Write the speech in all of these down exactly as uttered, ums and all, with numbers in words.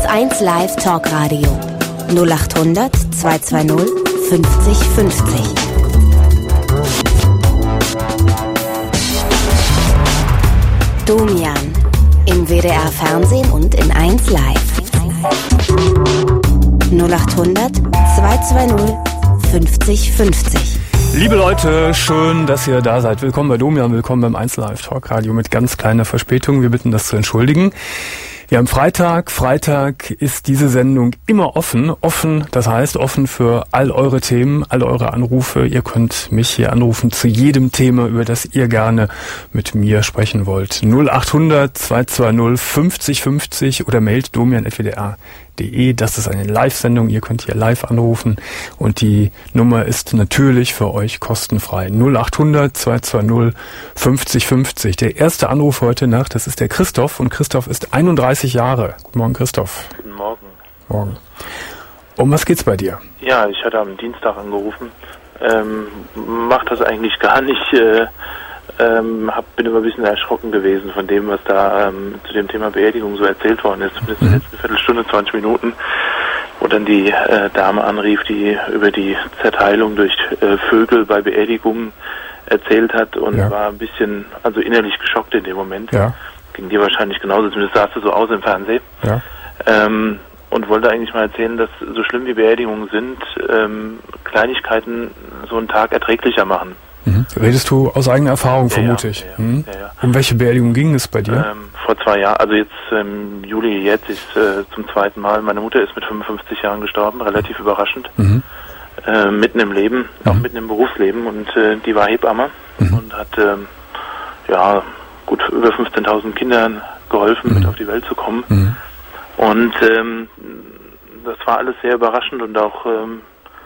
eins Live Talkradio null acht hundert zweihundertzweißig fünfzig fünfzig. Domian im W D R Fernsehen und in eins Live. null acht hundert zweihundertzweißig fünfzig fünfzig. Liebe Leute, schön, dass ihr da seid. Willkommen bei Domian, willkommen beim eins Live Talkradio mit ganz kleiner Verspätung. Wir bitten das zu entschuldigen. Wir haben Freitag. Freitag ist diese Sendung immer offen. Offen, das heißt offen für all eure Themen, all eure Anrufe. Ihr könnt mich hier anrufen zu jedem Thema, über das ihr gerne mit mir sprechen wollt. null acht hundert zweihundertzweißig fünfzig fünfzig oder mailt domian at w d r punkt de. Das ist eine Live-Sendung. Ihr könnt hier live anrufen und die Nummer ist natürlich für euch kostenfrei. null acht hundert zweihundertzweißig fünfzig fünfzig. Der erste Anruf heute Nacht, das ist der Christoph und Christoph ist einunddreißig Jahre. Guten Morgen, Christoph. Guten Morgen. Morgen. Um was geht's bei dir? Ja, ich hatte am Dienstag angerufen. Ähm, mach das eigentlich gar nicht. Äh, ähm, hab, bin immer ein bisschen erschrocken gewesen von dem, was da ähm, zu dem Thema Beerdigung so erzählt worden ist. Zumindest in der letzten Viertelstunde, zwanzig Minuten, wo dann die äh, Dame anrief, die über die Zerteilung durch äh, Vögel bei Beerdigungen erzählt hat und ja. war ein bisschen, also innerlich geschockt in dem Moment. Ja. Ging dir wahrscheinlich genauso, zumindest sahst du so aus im Fernsehen. Ja. Ähm, und wollte eigentlich mal erzählen, dass so schlimm wie Beerdigungen sind, ähm, Kleinigkeiten so einen Tag erträglicher machen. Mhm. Redest du aus eigener Erfahrung, ja, vermute ich? Ja, mhm. ja, ja. Um welche Beerdigung ging es bei dir? Ähm, vor zwei Jahren, also jetzt im Juli jetzt ist äh, zum zweiten Mal. Meine Mutter ist mit fünfundfünfzig Jahren gestorben, relativ überraschend. Mhm. Äh, mitten im Leben, mhm. auch mitten im Berufsleben und äh, die war Hebamme mhm. und hat ähm, ja gut über fünfzehntausend Kindern geholfen, mhm. mit auf die Welt zu kommen. Mhm. Und ähm, das war alles sehr überraschend und auch ähm,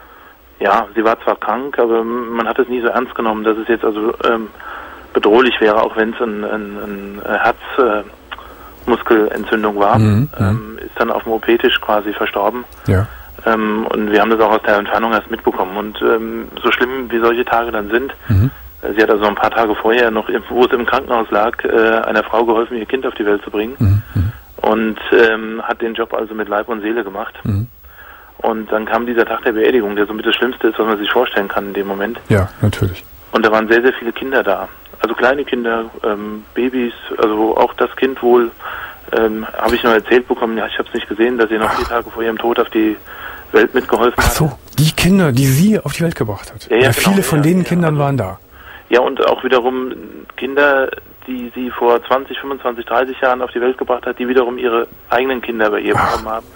ja, sie war zwar krank, aber man hat es nie so ernst genommen, dass es jetzt also ähm, bedrohlich wäre, auch wenn es ein, ein, ein Herzmuskelentzündung äh, war. Mhm. Ähm, ist dann auf dem O P-Tisch quasi verstorben. Ja. Ähm, und wir haben das auch aus der Entfernung erst mitbekommen. Und ähm, so schlimm wie solche Tage dann sind, mhm. sie hat also ein paar Tage vorher noch, wo es im Krankenhaus lag, äh, einer Frau geholfen, ihr Kind auf die Welt zu bringen. Mhm. Und ähm, hat den Job also mit Leib und Seele gemacht. Mhm. Und dann kam dieser Tag der Beerdigung, der somit das Schlimmste ist, was man sich vorstellen kann in dem Moment. Ja, natürlich. Und da waren sehr, sehr viele Kinder da. Also kleine Kinder, ähm, Babys, also auch das Kind wohl, ähm, habe ich noch erzählt bekommen, ja, ich habe es nicht gesehen, dass sie noch Ach. vier Tage vor ihrem Tod auf die Welt mitgeholfen hat. Ach so, die Kinder, die sie auf die Welt gebracht hat. Ja, ja, ja genau, viele von ja, den ja, Kindern ja, waren da. Ja, und auch wiederum Kinder, die sie vor zwanzig, fünfundzwanzig, dreißig Jahren auf die Welt gebracht hat, die wiederum ihre eigenen Kinder bei ihr bekommen haben.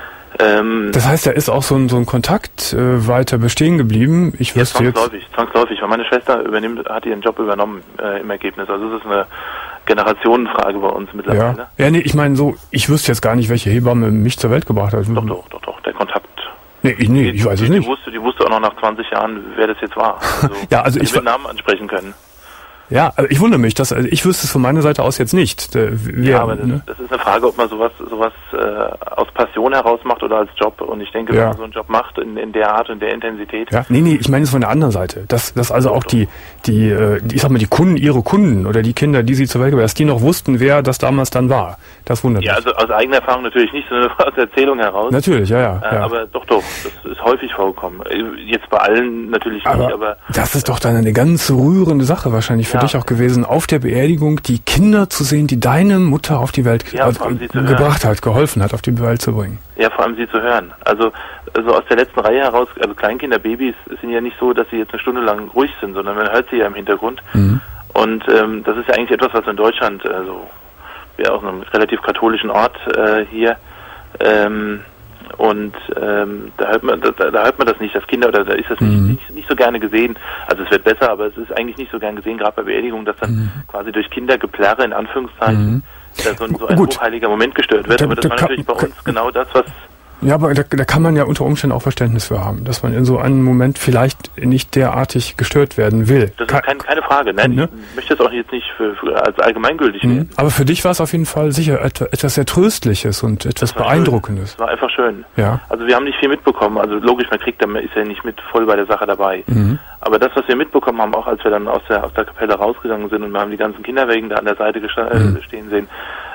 Ähm, das heißt, da ist auch so ein, so ein Kontakt äh, weiter bestehen geblieben. Ich ja, wüsste zwangsläufig, jetzt zwangsläufig, weil meine Schwester übernimmt, hat ihren Job übernommen äh, im Ergebnis. Also es ist eine Generationenfrage bei uns mittlerweile. Ja, ja nee, ich meine so, ich wüsste jetzt gar nicht, welche Hebamme mich zur Welt gebracht hat. Doch, doch, doch, doch, der Kontakt. Nee, ich, nee, ich weiß die, es nicht. Die wusste, die wusste auch noch nach zwanzig Jahren, wer das jetzt war. Also, ja, also ich mit Namen ansprechen können. Ja, also ich wundere mich, dass, also ich wüsste es von meiner Seite aus jetzt nicht. Wir, ja, aber das, ne? das ist eine Frage, ob man sowas sowas äh, aus Passion heraus macht oder als Job. Und ich denke, ja. wenn man so einen Job macht in, in der Art und der Intensität. Ja, nee, nee, ich meine es von der anderen Seite. Dass, dass also auch die, die, äh, ich sag mal, die Kunden, ihre Kunden oder die Kinder, die sie zur Welt gebracht haben, dass die noch wussten, wer das damals dann war. Das wundert ja, mich. Ja, also aus eigener Erfahrung natürlich nicht, sondern aus Erzählung heraus. Natürlich, ja, ja. Äh, ja. Aber doch, doch, das ist häufig vorgekommen. Jetzt bei allen natürlich aber nicht, aber... Das ist doch dann eine ganz rührende Sache wahrscheinlich für ja. dich auch gewesen, auf der Beerdigung die Kinder zu sehen, die deine Mutter auf die Welt ja, äh, gebracht hat, geholfen hat, auf die Welt zu bringen. Ja, vor allem sie zu hören. Also, also aus der letzten Reihe heraus, also Kleinkinder, Babys sind ja nicht so, dass sie jetzt eine Stunde lang ruhig sind, sondern man hört sie ja im Hintergrund. Mhm. Und ähm, das ist ja eigentlich etwas, was in Deutschland, also wir auch in einem relativ katholischen Ort äh, hier, ähm, und ähm, da hört man da, da hört man das nicht, dass Kinder, oder da ist das nicht, mhm. nicht, nicht so gerne gesehen. Also es wird besser, aber es ist eigentlich nicht so gern gesehen, gerade bei Beerdigungen, dass dann mhm. quasi durch Kindergeplärre in Anführungszeichen mhm. da so, so ein Gut. hochheiliger Moment gestört wird. Da, aber das da war natürlich kann, bei uns kann, genau das, was... Ja, aber da, da kann man ja unter Umständen auch Verständnis für haben, dass man in so einem Moment vielleicht nicht derartig gestört werden will. Das ist kein, keine Frage. Nein, ne? Ich möchte das auch jetzt nicht für, für als allgemeingültig mhm. werden. Aber für dich war es auf jeden Fall sicher etwas sehr Tröstliches und etwas Beeindruckendes. Es war einfach schön. Ja. Also wir haben nicht viel mitbekommen. Also logisch, man kriegt, man ist ja nicht mit voll bei der Sache dabei. Mhm. Aber das, was wir mitbekommen haben, auch als wir dann aus der, aus der Kapelle rausgegangen sind und wir haben die ganzen Kinderwägen da an der Seite gesta- mhm. stehen sehen,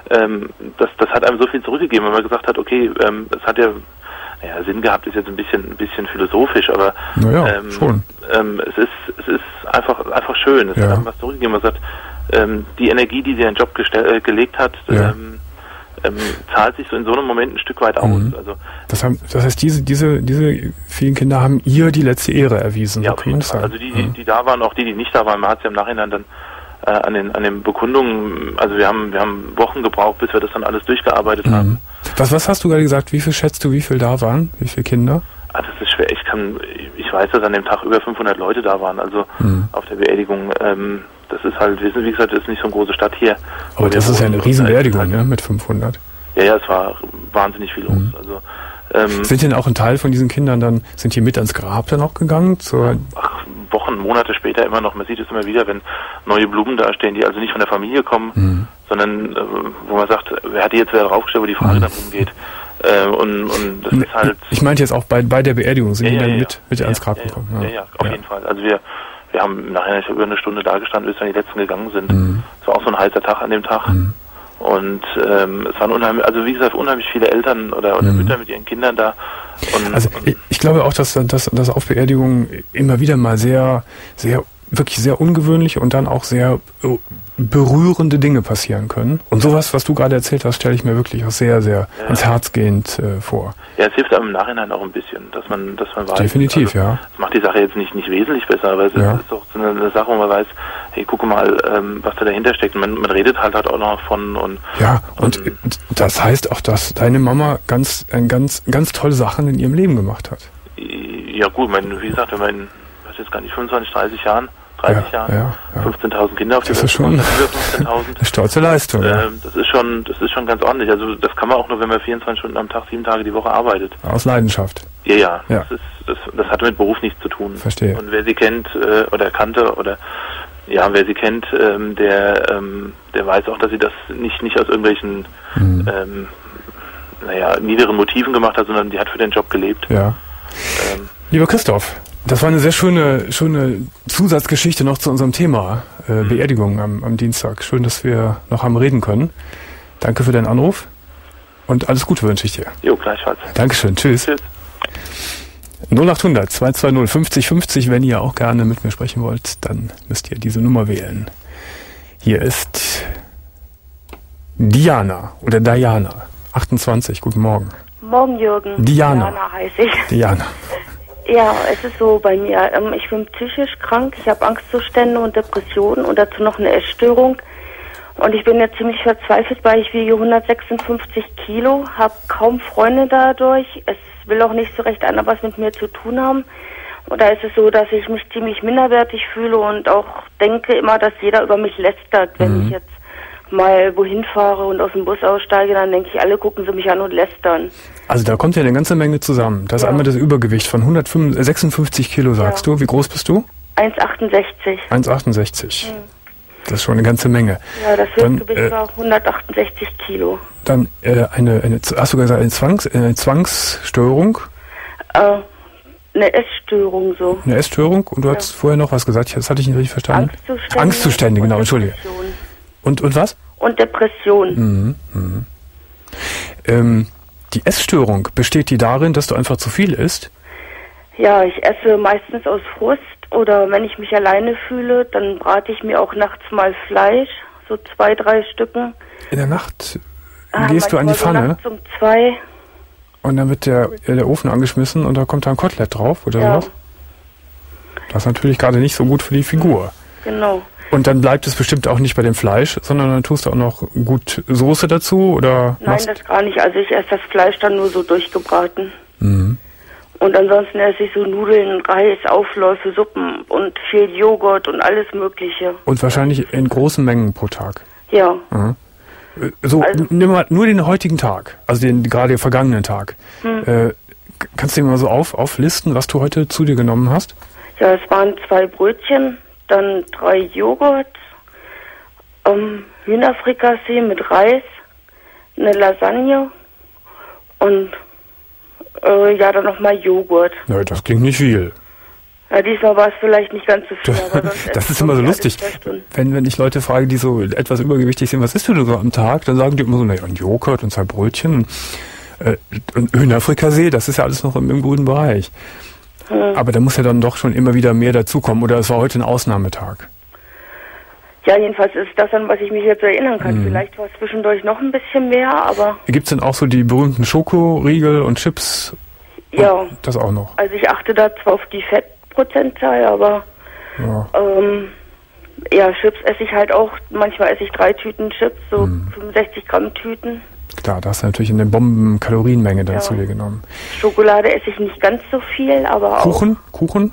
ähm, das, das hat einem so viel zurückgegeben, weil man gesagt hat, okay, ähm, es hat ja, ja, Sinn gehabt, ist jetzt ein bisschen, ein bisschen philosophisch, aber naja, ähm, schon. Ähm, es ist, es ist einfach, einfach schön. Es ja. hat einem was zurückgegeben. Man sagt, ähm, die Energie, die sie in den Job gestell, äh, gelegt hat, ja. ähm, ähm, zahlt sich so in so einem Moment ein Stück weit aus. Mhm. Also das, haben, das heißt, diese, diese, diese vielen Kinder haben ihr die letzte Ehre erwiesen. Ja, so auf jeden Fall. Also die, die, die da waren, auch die, die nicht da waren, man hat es ja im Nachhinein dann äh, an den an den Bekundungen, also wir haben wir haben Wochen gebraucht, bis wir das dann alles durchgearbeitet mhm. haben. Was was hast du gerade gesagt? Wie viel schätzt du, wie viel da waren? Wie viele Kinder? Ah, das ist schwer. Ich kann, ich weiß, dass an dem Tag über fünfhundert Leute da waren, also mhm. auf der Beerdigung. Ähm, das ist halt, wie gesagt, das ist nicht so eine große Stadt hier. Aber das ist ja eine riesen Beerdigung, halt, ne, mit fünfhundert. Ja, ja, es war wahnsinnig viel los. Mhm. Also ähm, sind denn auch ein Teil von diesen Kindern dann, sind die mit ans Grab dann auch gegangen? Zur ach, Wochen, Monate später immer noch. Man sieht es immer wieder, wenn neue Blumen da stehen, die also nicht von der Familie kommen, mhm. sondern äh, wo man sagt, wer hat die jetzt wieder draufgestellt, wo die Frage mhm. dann umgeht. Äh, und, und das ist halt. Ich meinte jetzt auch bei bei der Beerdigung, sind ja, die dann ja, mit, mit ja, ans Grab ja, gekommen? Ja, ja, ja auf ja. jeden Fall. Also wir wir haben nachher ich über eine Stunde da gestanden, bis dann die letzten gegangen sind. Es mhm. war auch so ein heißer Tag an dem Tag. Mhm. Und ähm, es waren unheimlich, also wie gesagt, unheimlich viele Eltern oder, oder mhm. Mütter mit ihren Kindern da. Und, also ich, ich glaube auch, dass, dass, dass auf Beerdigungen immer wieder mal sehr, sehr, wirklich sehr ungewöhnliche und dann auch sehr berührende Dinge passieren können. Und sowas, was du gerade erzählt hast, stelle ich mir wirklich auch sehr, sehr ja. ans Herz gehend äh, vor. Ja, es hilft einem im Nachhinein auch ein bisschen, dass man, dass man weiß. Definitiv, also, ja. Das macht die Sache jetzt nicht, nicht wesentlich besser, aber es ja. ist doch so eine, eine Sache, wo man weiß, hey, gucke mal, ähm, was da dahinter steckt. Man, man redet halt, halt auch noch von und. Ja, und, und das heißt auch, dass deine Mama ganz, ein ganz, ganz tolle Sachen in ihrem Leben gemacht hat. Ja gut, mein, wie gesagt, wenn man in, was jetzt gar nicht, fünfundzwanzig, dreißig Jahren, dreißig ja, Jahren, ja, ja. fünfzehntausend Kinder auf die Welt, über fünfzehntausend. Eine stolze Leistung. Ähm, ja. Das ist schon, das ist schon ganz ordentlich. Also das kann man auch nur, wenn man vierundzwanzig Stunden am Tag, sieben Tage die Woche arbeitet. Aus Leidenschaft. Ja, ja. ja. Das ist, das, das hat mit Beruf nichts zu tun. Verstehe. Und wer sie kennt äh, oder kannte oder ja, wer sie kennt, ähm, der, ähm, der weiß auch, dass sie das nicht, nicht aus irgendwelchen mhm. ähm, naja, niederen Motiven gemacht hat, sondern die hat für den Job gelebt. Ja. Ähm, Lieber Christoph, das war eine sehr schöne, schöne Zusatzgeschichte noch zu unserem Thema äh, mhm. Beerdigung am, am Dienstag. Schön, dass wir noch haben reden können. Danke für deinen Anruf und alles Gute wünsche ich dir. Jo, gleichfalls. Dankeschön, tschüss. Tschüss. null acht hundert zwei zwei null fünfzig fünfzig, wenn ihr auch gerne mit mir sprechen wollt, dann müsst ihr diese Nummer wählen. Hier ist Diana oder Diana, achtundzwanzig, guten Morgen. Morgen, Jürgen. Diana. Diana heiße ich. Diana. Ja, es ist so bei mir, ich bin psychisch krank, ich habe Angstzustände und Depressionen und dazu noch eine Essstörung. Und ich bin jetzt ziemlich verzweifelt, weil ich wiege hundertsechsundfünfzig Kilo, habe kaum Freunde dadurch. Es will auch nicht so recht einer was mit mir zu tun haben. Und da ist es so, dass ich mich ziemlich minderwertig fühle und auch denke immer, dass jeder über mich lästert. Wenn mhm. ich jetzt mal wohin fahre und aus dem Bus aussteige, dann denke ich, alle gucken sie mich an und lästern. Also da kommt ja eine ganze Menge zusammen. Das ist ja. einmal das Übergewicht von hundertsechsundfünfzig Kilo, sagst ja. du. Wie groß bist du? eins Komma achtundsechzig. eins Komma achtundsechzig. Hm. Das ist schon eine ganze Menge. Ja, das Höchstgewicht äh, war hundertachtundsechzig Kilo. Dann äh, eine, eine, hast du gesagt, eine, Zwangs, eine Zwangsstörung? Äh, eine Essstörung so. Eine Essstörung? Und du ja. hast vorher noch was gesagt, das hatte ich nicht richtig verstanden. Angstzustände. Angstzustände, genau, entschuldige. Und, und was? Und Depression. Mhm, mhm. Ähm, die Essstörung, besteht die darin, dass du einfach zu viel isst? Ja, ich esse meistens aus Frust oder wenn ich mich alleine fühle, dann brate ich mir auch nachts mal Fleisch, so zwei, drei Stücken. In der Nacht ah, gehst du an die Pfanne? So nachts um zwei. Und dann wird der, der Ofen angeschmissen und da kommt da ein Kotelett drauf oder ja. sowas? Das ist natürlich gerade nicht so gut für die Figur. Genau. Und dann bleibt es bestimmt auch nicht bei dem Fleisch, sondern dann tust du auch noch gut Soße dazu, oder? Nein, das gar nicht. Also ich esse das Fleisch dann nur so durchgebraten. Mhm. Und ansonsten esse ich so Nudeln, Reis, Aufläufe, Suppen und viel Joghurt und alles Mögliche. Und wahrscheinlich in großen Mengen pro Tag? Ja. Mhm. So, also, nimm mal nur den heutigen Tag, also den gerade den vergangenen Tag. Hm. Äh, kannst du dir mal so auf, auflisten, was du heute zu dir genommen hast? Ja, es waren zwei Brötchen, dann drei Joghurt, ähm, Hühnerfrikassee mit Reis, eine Lasagne und äh, ja, dann nochmal Joghurt. Ja, das klingt nicht viel. Ja, diesmal war es vielleicht nicht ganz so viel, aber sonst das ist immer so lustig. Wenn, wenn ich Leute frage, die so etwas übergewichtig sind, was isst du denn so am Tag? Dann sagen die immer so, naja, ein Joghurt und zwei Brötchen äh, und Hühnerfrikassee, das ist ja alles noch im, im guten Bereich. Hm. Aber da muss ja dann doch schon immer wieder mehr dazukommen, oder es war heute ein Ausnahmetag? Ja, jedenfalls ist das an, was ich mich jetzt erinnern kann. Hm. Vielleicht war es zwischendurch noch ein bisschen mehr, aber... Gibt's denn auch so die berühmten Schokoriegel und Chips? Ja. Und das auch noch? Also ich achte da zwar auf die Fettprozentzahl, aber... Ja. Ähm, ja, Chips esse ich halt auch. Manchmal esse ich drei Tüten Chips, so hm. fünfundsechzig Gramm Tüten. Klar, da hast du natürlich eine Bomben-Kalorienmenge dann ja. zu dir genommen. Schokolade esse ich nicht ganz so viel, aber Kuchen? auch... Kuchen?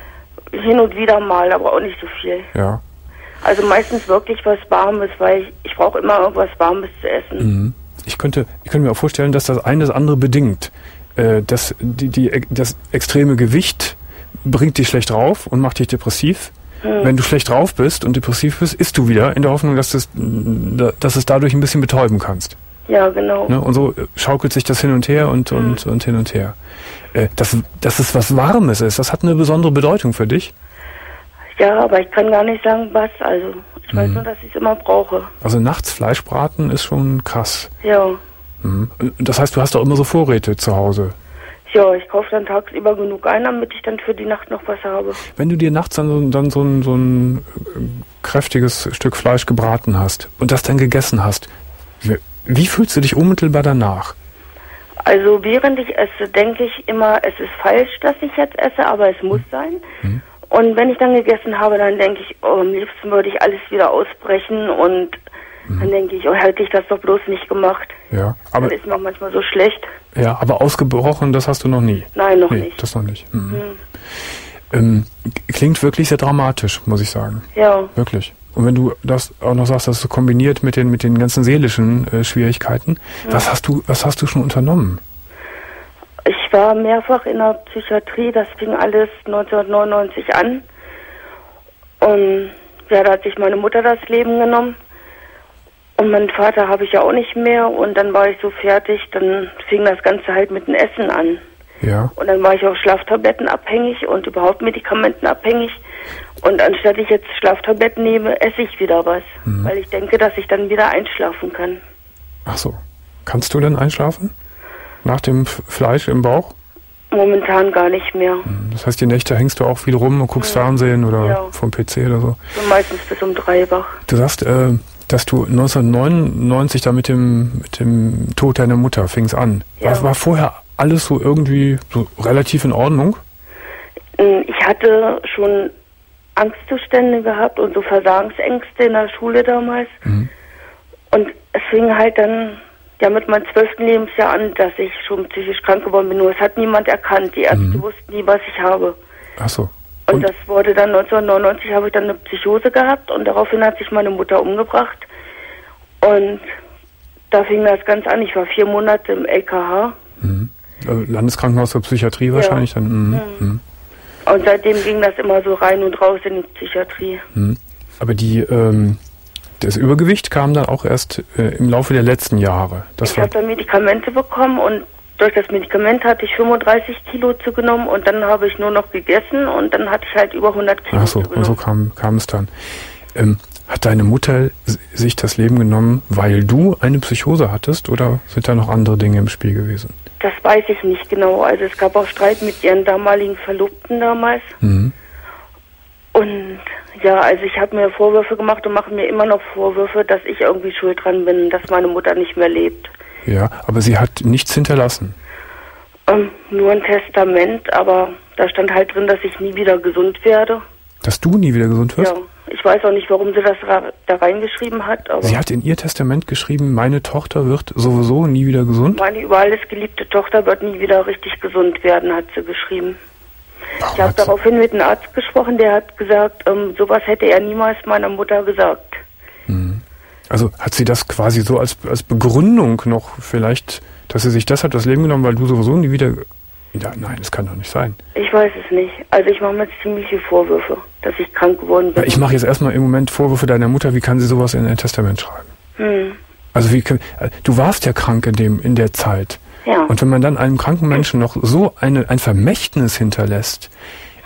Hin und wieder mal, aber auch nicht so viel. Ja. Also meistens wirklich was Warmes, weil ich, ich brauche immer irgendwas Warmes zu essen. Mhm. Ich könnte, ich könnte mir auch vorstellen, dass das eine das andere bedingt. Äh, dass die, die, das extreme Gewicht bringt dich schlecht drauf und macht dich depressiv. Hm. Wenn du schlecht drauf bist und depressiv bist, isst du wieder in der Hoffnung, dass es, dass es dadurch ein bisschen betäuben kannst. Ja, genau. Ne? Und so schaukelt sich das hin und her und, hm. und, und hin und her. Äh, dass, dass es was Warmes ist, das hat eine besondere Bedeutung für dich? Ja, aber ich kann gar nicht sagen, was. Also ich weiß mhm. nur, dass ich es immer brauche. Also nachts Fleisch braten ist schon krass. Ja. Mhm. Das heißt, du hast auch immer so Vorräte zu Hause? Ja, ich kaufe dann tagsüber genug ein, damit ich dann für die Nacht noch was habe. Wenn du dir nachts dann, so, dann so, ein, so ein kräftiges Stück Fleisch gebraten hast und das dann gegessen hast, wie, wie fühlst du dich unmittelbar danach? Also während ich esse, denke ich immer, es ist falsch, dass ich jetzt esse, aber es muss sein. Mhm. Und wenn ich dann gegessen habe, dann denke ich, oh, am liebsten würde ich alles wieder ausbrechen und mhm. dann denke ich, oh, hätte ich das doch bloß nicht gemacht. Ja, aber dann ist mir auch manchmal so schlecht. Ja, aber ausgebrochen, das hast du noch nie? Nein, noch nee, nicht. das noch nicht. Mhm. Mhm. Ähm, klingt wirklich sehr dramatisch, muss ich sagen. Ja. Wirklich. Und wenn du das auch noch sagst, dass du kombiniert mit den mit den ganzen seelischen äh, Schwierigkeiten, ja. was hast du was hast du schon unternommen? Ich war mehrfach in der Psychiatrie, das fing alles neunzehnhundertneunundneunzig an. Und ja, da hat sich meine Mutter das Leben genommen. Und meinen Vater habe ich ja auch nicht mehr. Und dann war ich so fertig, dann fing das Ganze halt mit dem Essen an. Ja. Und dann war ich auch Schlaftabletten abhängig und überhaupt Medikamenten abhängig. Und anstatt ich jetzt Schlaftabletten nehme, esse ich wieder was. Mhm. Weil ich denke, dass ich dann wieder einschlafen kann. Ach so. Kannst du denn einschlafen? Nach dem Fleisch im Bauch? Momentan gar nicht mehr. Das heißt, die Nächte hängst du auch viel rum und guckst ja. Fernsehen oder ja. vom P C oder so? so? Meistens bis um drei wach. Du sagst, äh, dass du neunzehnhundertneunundneunzig da mit dem, mit dem Tod deiner Mutter fing's an. Ja. War, war vorher alles so irgendwie so relativ in Ordnung? Ich hatte schon Angstzustände gehabt und so Versagensängste in der Schule damals. Mhm. Und es fing halt dann... ja mit meinem zwölften Lebensjahr an, dass ich schon psychisch krank geworden bin. Nur es hat niemand erkannt. Die Ärzte mhm. wussten nie, was ich habe. Ach so. Und, und das wurde dann neunzehnhundertneunundneunzig, habe ich dann eine Psychose gehabt und daraufhin hat sich meine Mutter umgebracht. Und da fing das ganz an. Ich war vier Monate im L K H. Mhm. Also Landeskrankenhaus für Psychiatrie wahrscheinlich ja. dann. Mhm. Mhm. Mhm. Und seitdem ging das immer so rein und raus in die Psychiatrie. Mhm. Aber die... Ähm Das Übergewicht kam dann auch erst äh, im Laufe der letzten Jahre. Das ich habe dann Medikamente bekommen und durch das Medikament hatte ich fünfunddreißig Kilo zugenommen und dann habe ich nur noch gegessen und dann hatte ich halt über hundert Kilo Ach so, zugenommen. Und so kam, kam es dann. Ähm, hat deine Mutter sich das Leben genommen, weil du eine Psychose hattest oder sind da noch andere Dinge im Spiel gewesen? Das weiß ich nicht genau. Also es gab auch Streit mit ihren damaligen Verlobten damals. Mhm. Und ja, also ich habe mir Vorwürfe gemacht und mache mir immer noch Vorwürfe, dass ich irgendwie schuld dran bin, dass meine Mutter nicht mehr lebt. Ja, aber sie hat nichts hinterlassen. Ähm, nur ein Testament, aber da stand halt drin, dass ich nie wieder gesund werde. Dass du nie wieder gesund wirst? Ja, ich weiß auch nicht, warum sie das ra- da reingeschrieben hat. Aber sie hat in ihr Testament geschrieben, meine Tochter wird sowieso nie wieder gesund? Meine über alles geliebte Tochter wird nie wieder richtig gesund werden, hat sie geschrieben. Warum ich habe daraufhin mit einem Arzt gesprochen, der hat gesagt, ähm, sowas hätte er niemals meiner Mutter gesagt. Mhm. Also hat sie das quasi so als, als Begründung noch vielleicht, dass sie sich deshalb das Leben genommen, weil du sowieso nie wieder... wieder nein, das kann doch nicht sein. Ich weiß es nicht. Also ich mache mir jetzt ziemliche Vorwürfe, dass ich krank geworden bin. Ja, ich mache jetzt erstmal im Moment Vorwürfe deiner Mutter, wie kann sie sowas in ein Testament schreiben? Mhm. Also wie kann, du warst ja krank in, dem, in der Zeit. Ja. Und wenn man dann einem kranken Menschen noch so eine, ein Vermächtnis hinterlässt,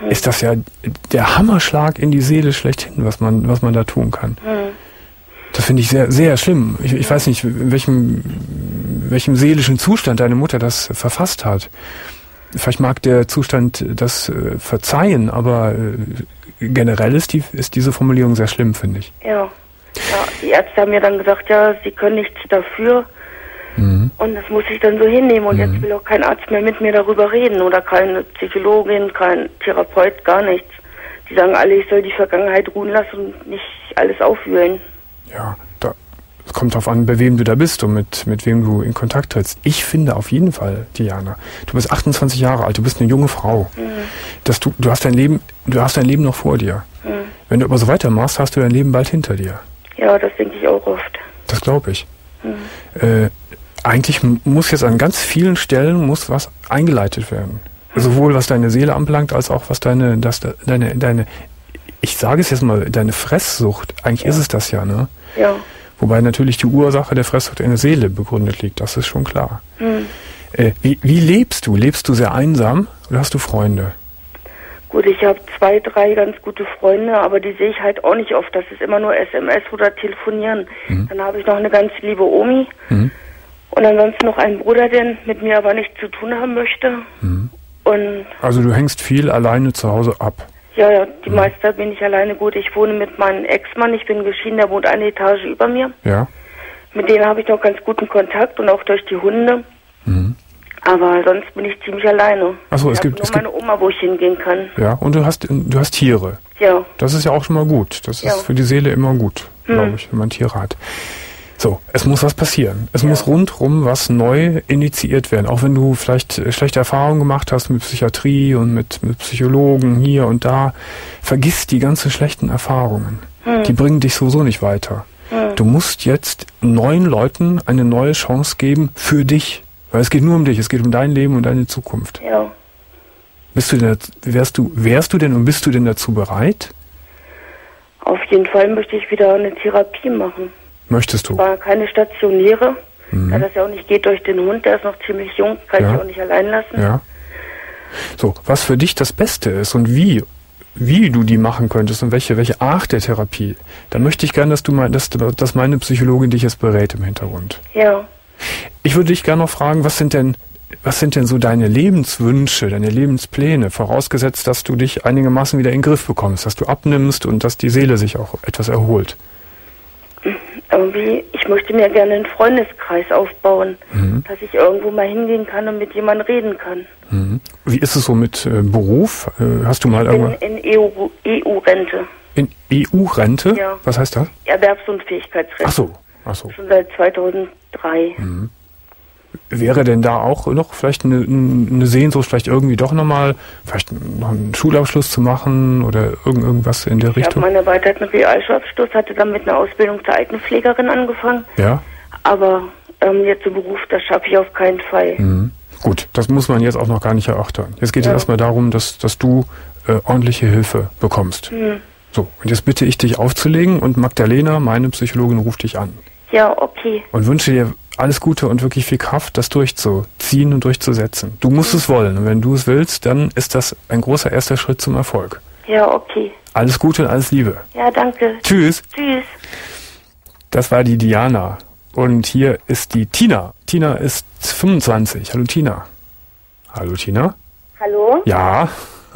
hm. ist das ja der Hammerschlag in die Seele schlechthin, was man, was man da tun kann. Hm. Das finde ich sehr, sehr schlimm. Ich, ich weiß nicht, in welchem, welchem seelischen Zustand deine Mutter das verfasst hat. Vielleicht mag der Zustand das äh, verzeihen, aber äh, generell ist, die, ist diese Formulierung sehr schlimm, finde ich. Ja. ja, die Ärzte haben mir dann gesagt, ja, sie können nichts dafür. Mhm. Und das muss ich dann so hinnehmen. Und mhm. jetzt will auch kein Arzt mehr mit mir darüber reden oder keine Psychologin, kein Therapeut, gar nichts. Die sagen alle, ich soll die Vergangenheit ruhen lassen und nicht alles aufwühlen. Ja, da es kommt darauf an, bei wem du da bist und mit, mit wem du in Kontakt trittst. Ich finde auf jeden Fall, Diana, du bist achtundzwanzig Jahre alt, du bist eine junge Frau. Mhm. Dass du, du hast dein Leben, du hast dein Leben noch vor dir. Mhm. Wenn du aber so weitermachst, hast du dein Leben bald hinter dir. Ja, das denke ich auch oft. Das glaube ich. Mhm. Äh, eigentlich muss jetzt an ganz vielen Stellen muss was eingeleitet werden. Mhm. Sowohl was deine Seele anbelangt, als auch was deine, das, deine, deine, ich sage es jetzt mal, deine Fresssucht, eigentlich ja. ist es das ja, ne? Ja. Wobei natürlich die Ursache der Fresssucht in der Seele begründet liegt, das ist schon klar. Hm. Äh, wie, wie lebst du? Lebst du sehr einsam oder hast du Freunde? Gut, ich habe zwei, drei ganz gute Freunde, aber die sehe ich halt auch nicht oft. Das ist immer nur S M S oder Telefonieren. Mhm. Dann habe ich noch eine ganz liebe Omi mhm. und ansonsten noch einen Bruder, der mit mir aber nichts zu tun haben möchte. Mhm. Und also du hängst viel alleine zu Hause ab? Ja, ja, die mhm. meiste Zeit bin ich alleine. Gut, ich wohne mit meinem Ex-Mann, ich bin geschieden, der wohnt eine Etage über mir. Ja. Mit denen habe ich noch ganz guten Kontakt und auch durch die Hunde. Mhm. Aber sonst bin ich ziemlich alleine. Ach so, es ich gibt nur es meine gibt, Oma, wo ich hingehen kann. Ja, und du hast du hast Tiere. Ja. Das ist ja auch schon mal gut. Das ja. ist für die Seele immer gut, mhm. glaube ich, wenn man Tiere hat. So, es muss was passieren. Es ja. muss rundrum was neu initiiert werden. Auch wenn du vielleicht schlechte Erfahrungen gemacht hast mit Psychiatrie und mit, mit Psychologen hier und da. Vergiss die ganzen schlechten Erfahrungen. Hm. Die bringen dich sowieso nicht weiter. Hm. Du musst jetzt neuen Leuten eine neue Chance geben für dich. Weil es geht nur um dich. Es geht um dein Leben und deine Zukunft. Ja. Bist du denn, wärst du, wärst du denn und bist du denn dazu bereit? Auf jeden Fall möchte ich wieder eine Therapie machen. Möchtest du? War keine stationäre, mhm. da das ja auch nicht geht durch den Hund, der ist noch ziemlich jung, kann ja. ich auch nicht allein lassen. Ja. So, was für dich das Beste ist und wie, wie du die machen könntest und welche, welche Art der Therapie, da möchte ich gerne, dass du mal, dass, dass meine Psychologin dich jetzt berät im Hintergrund. Ja. Ich würde dich gerne noch fragen, was sind denn, was sind denn so deine Lebenswünsche, deine Lebenspläne, vorausgesetzt, dass du dich einigermaßen wieder in den Griff bekommst, dass du abnimmst und dass die Seele sich auch etwas erholt? Irgendwie, ich möchte mir gerne einen Freundeskreis aufbauen, mhm. dass ich irgendwo mal hingehen kann und mit jemandem reden kann. Mhm. Wie ist es so mit äh, Beruf? Äh, hast du mal ich bin in E U-Rente. In E U-Rente? Ja. Was heißt das? Erwerbsunfähigkeitsrente. Ach so, ach so. Schon seit zweitausenddrei. Mhm. Wäre denn da auch noch vielleicht eine, eine Sehnsucht, vielleicht irgendwie doch nochmal, vielleicht noch einen Schulabschluss zu machen oder irgend, irgendwas in der ich Richtung? Ich habe meinen erweiterten Realschulabschluss, hatte dann mit einer Ausbildung zur Altenpflegerin angefangen. Ja. Aber ähm, jetzt im Beruf, das schaffe ich auf keinen Fall. Mhm. Gut, das muss man jetzt auch noch gar nicht erörtern. Jetzt geht es ja. erstmal darum, dass, dass du äh, ordentliche Hilfe bekommst. Mhm. So, und jetzt bitte ich dich aufzulegen und Magdalena, meine Psychologin, ruft dich an. Ja, okay. Und wünsche dir alles Gute und wirklich viel Kraft, das durchzuziehen und durchzusetzen. Du musst mhm. es wollen. Und wenn du es willst, dann ist das ein großer erster Schritt zum Erfolg. Ja, okay. Alles Gute und alles Liebe. Ja, danke. Tschüss. Tschüss. Das war die Diana. Und hier ist die Tina. Tina ist fünfundzwanzig. Hallo Tina. Hallo Tina. Hallo. Ja.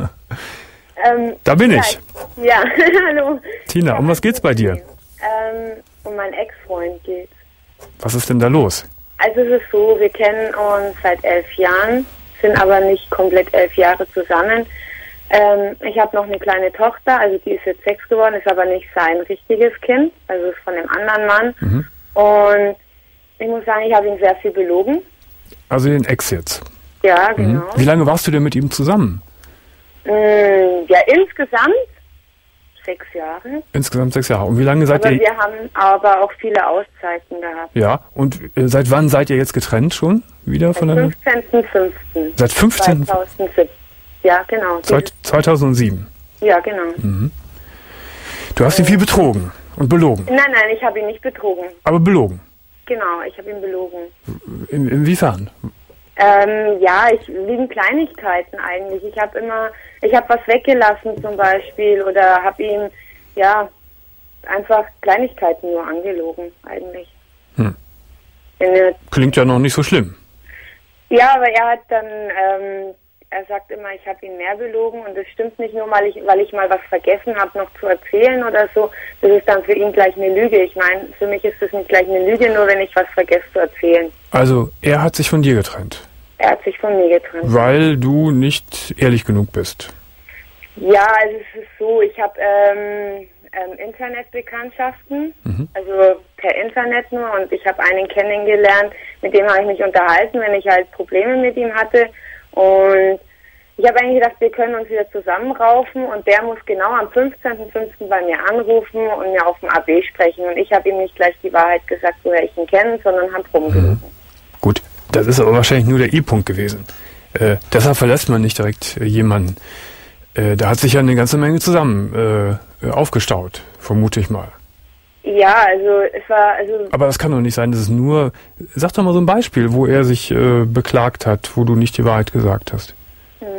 Ähm, da bin ja, ich. Ja, hallo. Tina, um was geht's bei dir? Ähm, um meinen Ex-Freund geht's. Was ist denn da los? Also es ist so, wir kennen uns seit elf Jahren, sind aber nicht komplett elf Jahre zusammen. Ähm, ich habe noch eine kleine Tochter, also die ist jetzt sechs geworden, ist aber nicht sein richtiges Kind, also ist von einem anderen Mann. Mhm. Und ich muss sagen, ich habe ihn sehr viel belogen. Also den Ex jetzt? Ja, genau. Mhm. Wie lange warst du denn mit ihm zusammen? Ähm, ja, insgesamt sechs Jahre. Insgesamt sechs Jahre. Und wie lange seid aber ihr... wir haben aber auch viele Auszeiten gehabt. Ja, und äh, seit wann seid ihr jetzt getrennt schon wieder Seit voneinander? fünfzehnten fünften Seit fünfzehnten zweitausendsieben. Ja, genau. zweitausendsieben. Ja, genau. Mhm. Du hast ihn viel betrogen und belogen. Nein, nein, ich habe ihn nicht betrogen. Aber belogen? Genau, ich habe ihn belogen. In, inwiefern? Ähm, ja, ich, wegen Kleinigkeiten eigentlich. Ich habe immer, ich habe was weggelassen zum Beispiel oder habe ihm, ja, einfach Kleinigkeiten nur angelogen eigentlich. Hm. Er, Klingt ja noch nicht so schlimm. ja, aber er hat dann, ähm, er sagt immer, ich habe ihn mehr belogen und das stimmt nicht nur, weil ich, weil ich mal was vergessen habe, noch zu erzählen oder so. Das ist dann für ihn gleich eine Lüge. Ich meine, für mich ist das nicht gleich eine Lüge, nur wenn ich was vergesse zu erzählen. Also, er hat sich von dir getrennt. Er hat sich von mir getrennt. Weil du nicht ehrlich genug bist. Ja, also es ist so, ich habe ähm, ähm, Internetbekanntschaften, mhm. also per Internet nur, und ich habe einen kennengelernt, mit dem habe ich mich unterhalten, wenn ich halt Probleme mit ihm hatte, und ich habe eigentlich gedacht, wir können uns wieder zusammenraufen, und der muss genau am fünfzehnten fünften bei mir anrufen und mir auf dem A B sprechen, und ich habe ihm nicht gleich die Wahrheit gesagt, woher ich ihn kenne, sondern habe rumgelogen. Mhm. Gut, das ist aber wahrscheinlich nur der I-Punkt gewesen. Äh, deshalb verlässt man nicht direkt äh, jemanden. Äh, da hat sich ja eine ganze Menge zusammen äh, aufgestaut, vermute ich mal. Ja, also es war, also... Aber das kann doch nicht sein, dass es nur... Sag doch mal so ein Beispiel, wo er sich äh, beklagt hat, wo du nicht die Wahrheit gesagt hast. Hm,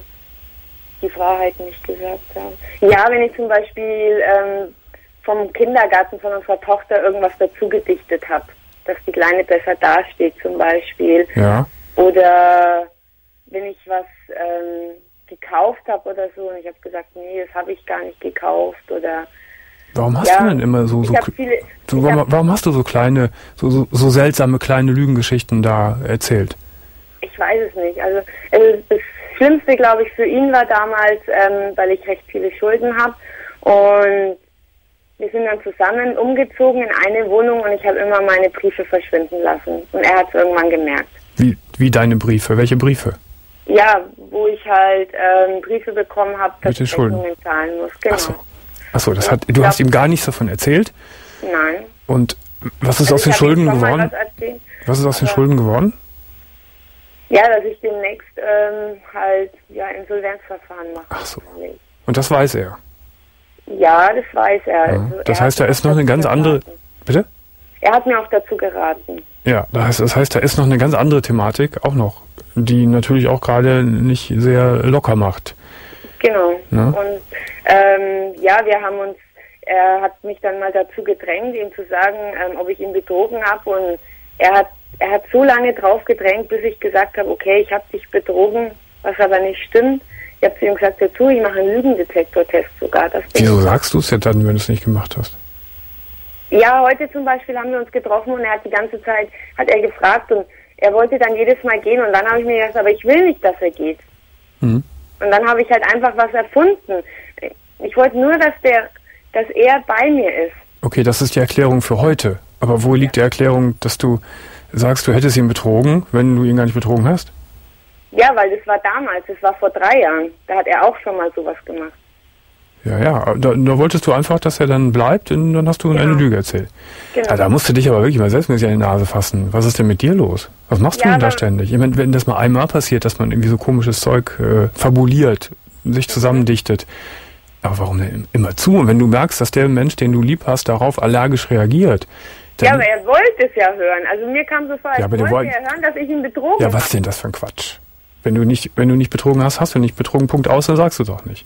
die Wahrheit nicht gesagt haben. Ja, wenn ich zum Beispiel ähm, vom Kindergarten von unserer Tochter irgendwas dazu gedichtet habe, dass die Kleine besser dasteht zum Beispiel. Ja. Oder wenn ich was ähm, gekauft habe oder so und ich habe gesagt, nee, das habe ich gar nicht gekauft oder... Warum hast ja, du denn immer so, so, viele, so warum, hab, warum hast du so kleine, so, so, so seltsame kleine Lügengeschichten da erzählt? Ich weiß es nicht. Also, also das Schlimmste, glaube ich, für ihn war damals, ähm, weil ich recht viele Schulden habe, und wir sind dann zusammen umgezogen in eine Wohnung und ich habe immer meine Briefe verschwinden lassen. Und er hat es irgendwann gemerkt. Wie, wie deine Briefe? Welche Briefe? Ja, wo ich halt ähm, Briefe bekommen habe, dass ich Rechnungen zahlen muss. Genau. Ach so. Achso, das hat, du hast ihm gar nichts davon erzählt? Nein. Und was ist also aus den Schulden geworden? Was, was ist aus den Schulden geworden? Ja, dass ich demnächst ähm, halt ja Insolvenzverfahren mache. Ach so. Und das weiß er? Ja, das weiß er. Ja. Also, das er heißt, da ist noch eine ganz geraten. andere... Bitte? Er hat mir auch dazu geraten. Ja, das heißt, das heißt, da ist noch eine ganz andere Thematik auch noch, die natürlich auch gerade nicht sehr locker macht. Genau. Ja? Und ähm, ja, wir haben uns, er hat mich dann mal dazu gedrängt, ihm zu sagen, ähm, ob ich ihn betrogen habe, und er hat er hat so lange drauf gedrängt, bis ich gesagt habe, okay, ich habe dich betrogen, was aber nicht stimmt. Ich habe zu ihm gesagt, dazu, ich mache einen Lügendetektortest sogar. Das Wieso sagst du es ja dann, wenn du es nicht gemacht hast? Ja, heute zum Beispiel haben wir uns getroffen und er hat die ganze Zeit, hat er gefragt, und er wollte dann jedes Mal gehen, und dann habe ich mir gedacht, aber ich will nicht, dass er geht. Mhm. Und dann habe ich halt einfach was erfunden. Ich wollte nur, dass der, dass er bei mir ist. Okay, das ist die Erklärung für heute. Aber wo liegt die Erklärung, dass du sagst, du hättest ihn betrogen, wenn du ihn gar nicht betrogen hast? Ja, weil das war damals, das war vor drei Jahren. Da hat er auch schon mal sowas gemacht. Ja, ja, da, da wolltest du einfach, dass er dann bleibt, und dann hast du genau. eine Lüge erzählt. Genau. Ja, da musst du dich aber wirklich mal selbstmäßig an die Nase fassen. Was ist denn mit dir los? Was machst ja, du denn da ständig? Ich meine, wenn das mal einmal passiert, dass man irgendwie so komisches Zeug äh, fabuliert, sich zusammendichtet, aber warum denn immer zu? Und wenn du merkst, dass der Mensch, den du lieb hast, darauf allergisch reagiert. Dann, ja, aber er wollte es ja hören. Also mir kam so vor, als ja, wollte wollt, er hören, dass ich ihn betrogen habe. Ja, was denn das für ein Quatsch? Wenn du nicht, wenn du nicht betrogen hast, hast du nicht betrogen, Punkt aus, dann sagst du doch nicht.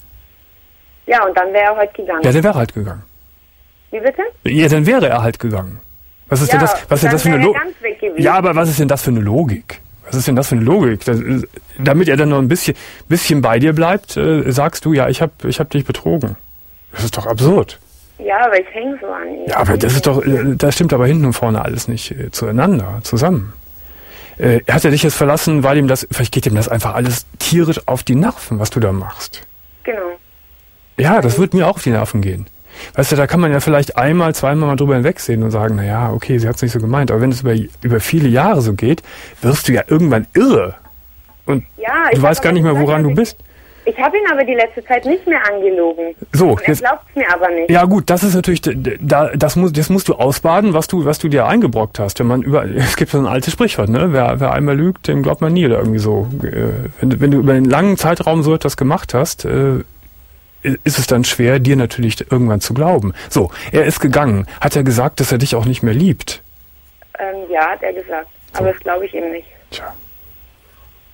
Ja, und dann wäre er heute gegangen. Ja, der wäre halt gegangen. Wie bitte? Ja, dann wäre er halt gegangen. Was ist ja, denn das, was ist denn das für eine Logik? Ja, aber was ist denn das für eine Logik? Was ist denn das für eine Logik? Das, damit er dann noch ein bisschen, bisschen bei dir bleibt, äh, sagst du, ja, ich habe ich hab dich betrogen. Das ist doch absurd. Ja, aber ich hänge so an ihm. Ja, aber das ist doch, äh, das stimmt aber hinten und vorne alles nicht äh, zueinander, zusammen. Äh, hat er dich jetzt verlassen, weil ihm das, vielleicht geht ihm das einfach alles tierisch auf die Nerven, was du da machst. Genau. Ja, das wird mir auch auf die Nerven gehen. Weißt du, da kann man ja vielleicht einmal, zweimal mal drüber hinwegsehen und sagen, na ja, okay, sie hat es nicht so gemeint. Aber wenn es über, über viele Jahre so geht, wirst du ja irgendwann irre. Und ja, du weißt gar nicht mehr, woran du bist. Ich habe ihn aber die letzte Zeit nicht mehr angelogen. So, und er glaubt es mir aber nicht. Ja gut, das ist natürlich, da, das, muss, das musst du ausbaden, was du, was du dir eingebrockt hast. Wenn man über, es gibt so ein altes Sprichwort, ne? Wer, wer einmal lügt, dem glaubt man nie oder irgendwie so. Wenn, wenn du über einen langen Zeitraum so etwas gemacht hast, ist es dann schwer, dir natürlich irgendwann zu glauben. So, er ist gegangen. Hat er gesagt, dass er dich auch nicht mehr liebt? Ähm, ja, hat er gesagt. So. Aber das glaube ich ihm nicht. Tja.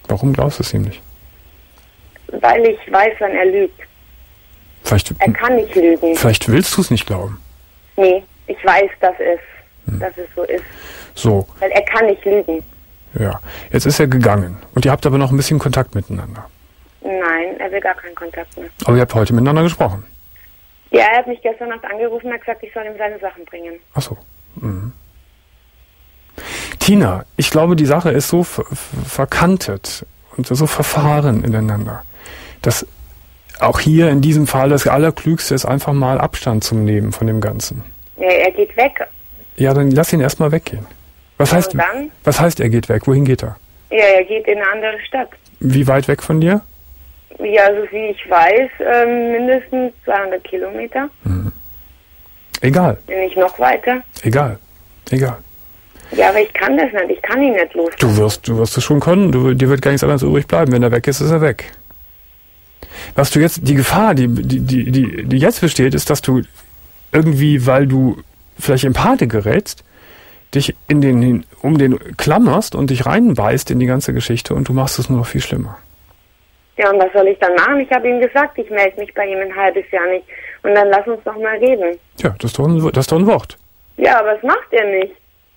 Warum glaubst du es ihm nicht? Weil ich weiß, wann er lügt. Vielleicht, er kann nicht lügen. Vielleicht willst du es nicht glauben. Nee, ich weiß, dass es, hm. dass es so ist. So. Weil er kann nicht lügen. Ja, jetzt ist er gegangen. Und ihr habt aber noch ein bisschen Kontakt miteinander. Nein, er will gar keinen Kontakt mehr. Aber ihr habt heute miteinander gesprochen. Ja, er hat mich gestern Nacht angerufen und hat gesagt, ich soll ihm seine Sachen bringen. Ach so. Mhm. Tina, ich glaube, die Sache ist so ver- verkantet und so verfahren ineinander, dass auch hier in diesem Fall das Allerklügste ist, einfach mal Abstand zu nehmen von dem Ganzen. Ja, er geht weg. Ja, dann lass ihn erstmal weggehen. Was heißt, und dann? Was heißt, er geht weg? Wohin geht er? Ja, er geht in eine andere Stadt. Wie weit weg von dir? Ja, also wie ich weiß, ähm, mindestens zweihundert Kilometer. Mhm. Egal. Wenn nicht noch weiter. Egal. Egal. Ja, aber ich kann das nicht. Ich kann ihn nicht los. Du wirst, du wirst es schon können. Du, dir wird gar nichts anderes übrig bleiben. Wenn er weg ist, ist er weg. Was du jetzt, die Gefahr, die, die, die, die, die jetzt besteht, ist, dass du irgendwie, weil du vielleicht in Panik gerätst, dich in den, um den klammerst und dich reinbeißt in die ganze Geschichte und du machst es nur noch viel schlimmer. Ja, und was soll ich dann machen? Ich habe ihm gesagt, ich melde mich bei ihm ein halbes Jahr nicht. Und dann lass uns doch mal reden. Ja, das ist doch ein, das ist doch ein Wort. Ja, aber das macht er nicht.